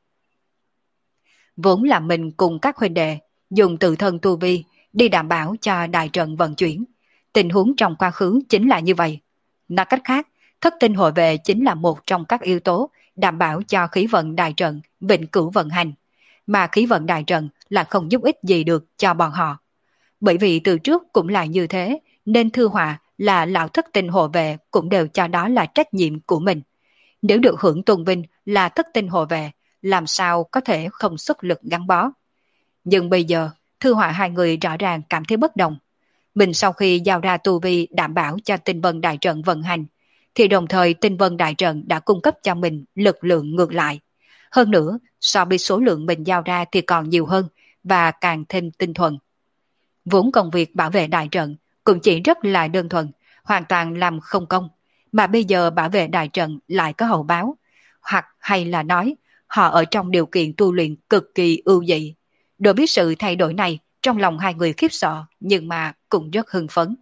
Vốn là mình cùng các huynh đệ dùng tự thân tu vi đi đảm bảo cho đại trận vận chuyển. Tình huống trong quá khứ chính là như vậy. Nói cách khác, thất tinh hội vệ chính là một trong các yếu tố đảm bảo cho khí vận đại trận vĩnh cửu vận hành, mà khí vận đại trận là không giúp ích gì được cho bọn họ. Bởi vì từ trước cũng là như thế, nên Thư Họa là lão thất tinh hộ vệ cũng đều cho đó là trách nhiệm của mình. Nếu được hưởng tôn vinh là thất tinh hộ vệ, làm sao có thể không xuất lực gắn bó. Nhưng bây giờ, Thư Họa hai người rõ ràng cảm thấy bất đồng. Mình sau khi giao ra tu vi đảm bảo cho tinh vân đại trận vận hành, thì đồng thời tinh vân đại trận đã cung cấp cho mình lực lượng ngược lại. Hơn nữa, so với số lượng mình giao ra thì còn nhiều hơn và càng thêm tinh thuần. Vốn công việc bảo vệ đại trận cũng chỉ rất là đơn thuần, hoàn toàn làm không công, mà bây giờ bảo vệ đại trận lại có hậu báo, hoặc hay là nói họ ở trong điều kiện tu luyện cực kỳ ưu dị. Đối với sự thay đổi này, trong lòng hai người khiếp sợ nhưng mà cũng rất hưng phấn.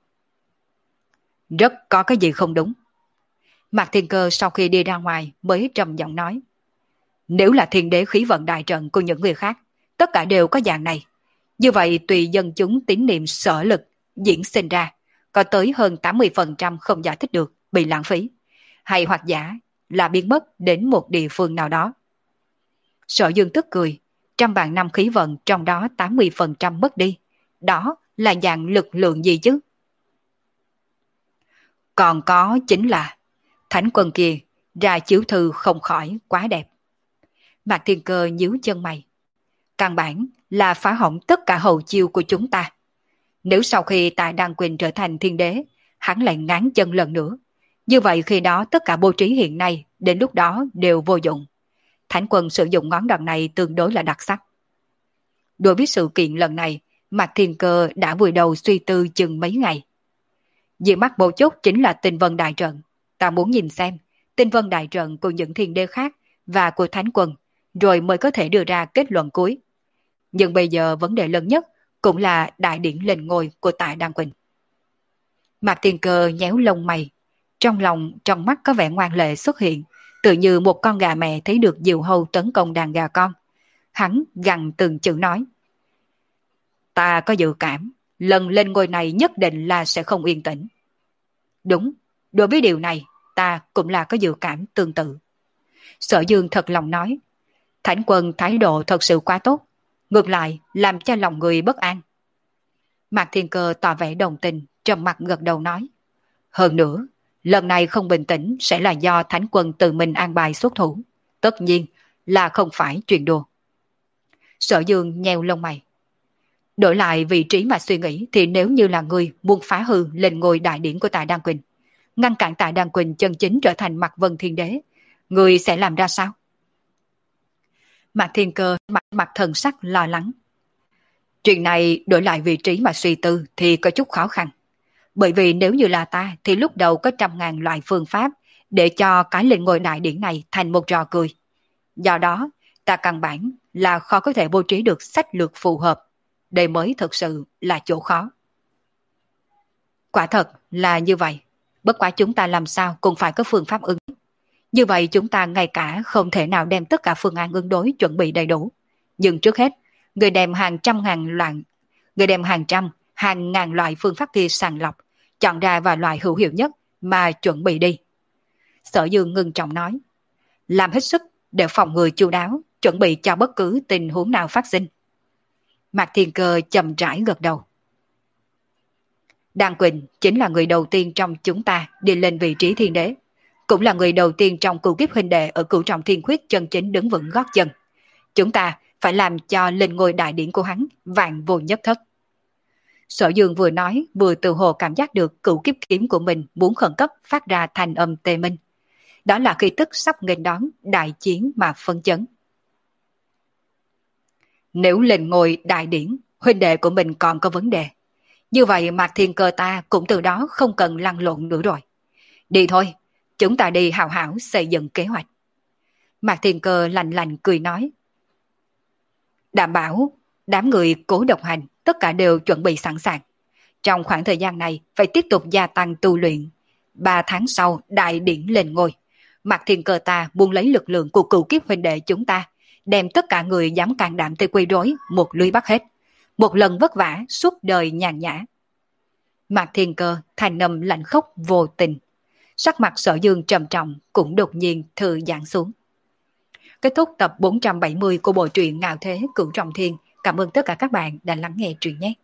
Rất có cái gì không đúng. Mạc Thiên Cơ sau khi đi ra ngoài mới trầm giọng nói. Nếu là thiên đế khí vận đại trận của những người khác, tất cả đều có dạng này. Như vậy tùy dân chúng tín niệm sở lực diễn sinh ra, có tới hơn tám mươi phần trăm không giải thích được, bị lãng phí. Hay hoặc giả là biến mất đến một địa phương nào đó. Sở Dương tức cười, trăm vạn năm khí vận trong đó tám mươi phần trăm mất đi. Đó là dạng lực lượng gì chứ? Còn có chính là thánh quân kia ra chiếu thư không khỏi quá đẹp. Mạc Thiên Cơ nhíu chân mày. Căn bản là phá hỏng tất cả hậu chiêu của chúng ta. Nếu sau khi Tài Đăng Quỳnh trở thành thiên đế, hắn lại ngáng chân lần nữa. Như vậy khi đó tất cả bố trí hiện nay đến lúc đó đều vô dụng. Thánh quân sử dụng ngón đòn này tương đối là đặc sắc. Đối với sự kiện lần này, Mạc Thiên Cơ đã vùi đầu suy tư chừng mấy ngày. Diện mắt một chút chính là tinh vân đại trận. Ta muốn nhìn xem tinh vân đại trận của những thiên đế khác và của thánh quân, rồi mới có thể đưa ra kết luận cuối. Nhưng bây giờ vấn đề lớn nhất cũng là đại điển lên ngôi của Tài Đăng Quỳnh. Mạc Thiên Cơ nhéo lông mày, trong lòng trong mắt có vẻ ngoan lệ xuất hiện, tự như một con gà mẹ thấy được diều hâu tấn công đàn gà con. Hắn gằn từng chữ nói. Ta có dự cảm, lần lên ngôi này nhất định là sẽ không yên tĩnh. Đúng, đối với điều này, ta cũng là có dự cảm tương tự. Sở Dương thật lòng nói. Thánh quân thái độ thật sự quá tốt, ngược lại làm cho lòng người bất an. Mạc Thiên Cơ tỏ vẻ đồng tình, trầm mặt gật đầu nói. Hơn nữa, lần này không bình tĩnh sẽ là do thánh quân tự mình an bài xuất thủ. Tất nhiên là không phải chuyện đùa. Sở Dương nheo lông mày. Đổi lại vị trí mà suy nghĩ thì nếu như là người muốn phá hư lên ngôi đại điển của Tài Đăng Quỳnh, ngăn cản Tài Đăng Quỳnh chân chính trở thành Mạc Vân Thiên Đế, người sẽ làm ra sao? Mạc Thiên Cơ mặt mặt thần sắc lo lắng. Chuyện này đổi lại vị trí mà suy tư thì có chút khó khăn. Bởi vì nếu như là ta thì lúc đầu có trăm ngàn loại phương pháp để cho cái lên ngôi đại điển này thành một trò cười. Do đó, ta căn bản là khó có thể bố trí được sách lược phù hợp. Đây mới thực sự là chỗ khó. Quả thật là như vậy. Bất quá chúng ta làm sao cũng phải có phương pháp ứng. Như vậy chúng ta ngay cả không thể nào đem tất cả phương án ứng đối chuẩn bị đầy đủ. Nhưng trước hết, người đem hàng trăm ngàn loại, người đem hàng trăm, hàng ngàn loại phương pháp kia sàng lọc, chọn ra vài loại hữu hiệu nhất mà chuẩn bị đi. Sở Dương ngưng trọng nói. Làm hết sức để phòng ngừa chu đáo, chuẩn bị cho bất cứ tình huống nào phát sinh. Mạc Thiên Cơ chậm rãi gật đầu. Đan Quỳnh chính là người đầu tiên trong chúng ta đi lên vị trí thiên đế, cũng là người đầu tiên trong cửu kiếp huynh đệ ở cửu trọng thiên khuyết chân chính đứng vững gót chân. Chúng ta phải làm cho lên ngôi đại điển của hắn vạn vô nhất thất. Sở Dương vừa nói vừa tự hồ cảm giác được cửu kiếp kiếm của mình muốn khẩn cấp phát ra thành âm tê minh. Đó là khi tức sắp nghênh đón đại chiến mà phân chấn. Nếu lên ngôi đại điển, huynh đệ của mình còn có vấn đề. Như vậy Mạc Thiên Cơ ta cũng từ đó không cần lăn lộn nữa rồi. Đi thôi, chúng ta đi hào hảo xây dựng kế hoạch. Mạc Thiên Cơ lạnh lạnh cười nói. Đảm bảo, đám người cố độc hành, tất cả đều chuẩn bị sẵn sàng. Trong khoảng thời gian này, phải tiếp tục gia tăng tu luyện. Ba tháng sau, đại điển lên ngôi. Mạc Thiên Cơ ta muốn lấy lực lượng của cửu kiếp huynh đệ chúng ta, đem tất cả người dám can đảm tới quấy rối, một lưới bắt hết. Một lần vất vả, suốt đời nhàn nhã. Mạc Thiên Cơ thanh âm lạnh khốc vô tình. Sắc mặt Sở Dương trầm trọng cũng đột nhiên thư giãn xuống. Kết thúc tập bốn trăm bảy mươi của bộ truyện Ngạo Thế Cửu Trọng Thiên. Cảm ơn tất cả các bạn đã lắng nghe truyện nhé.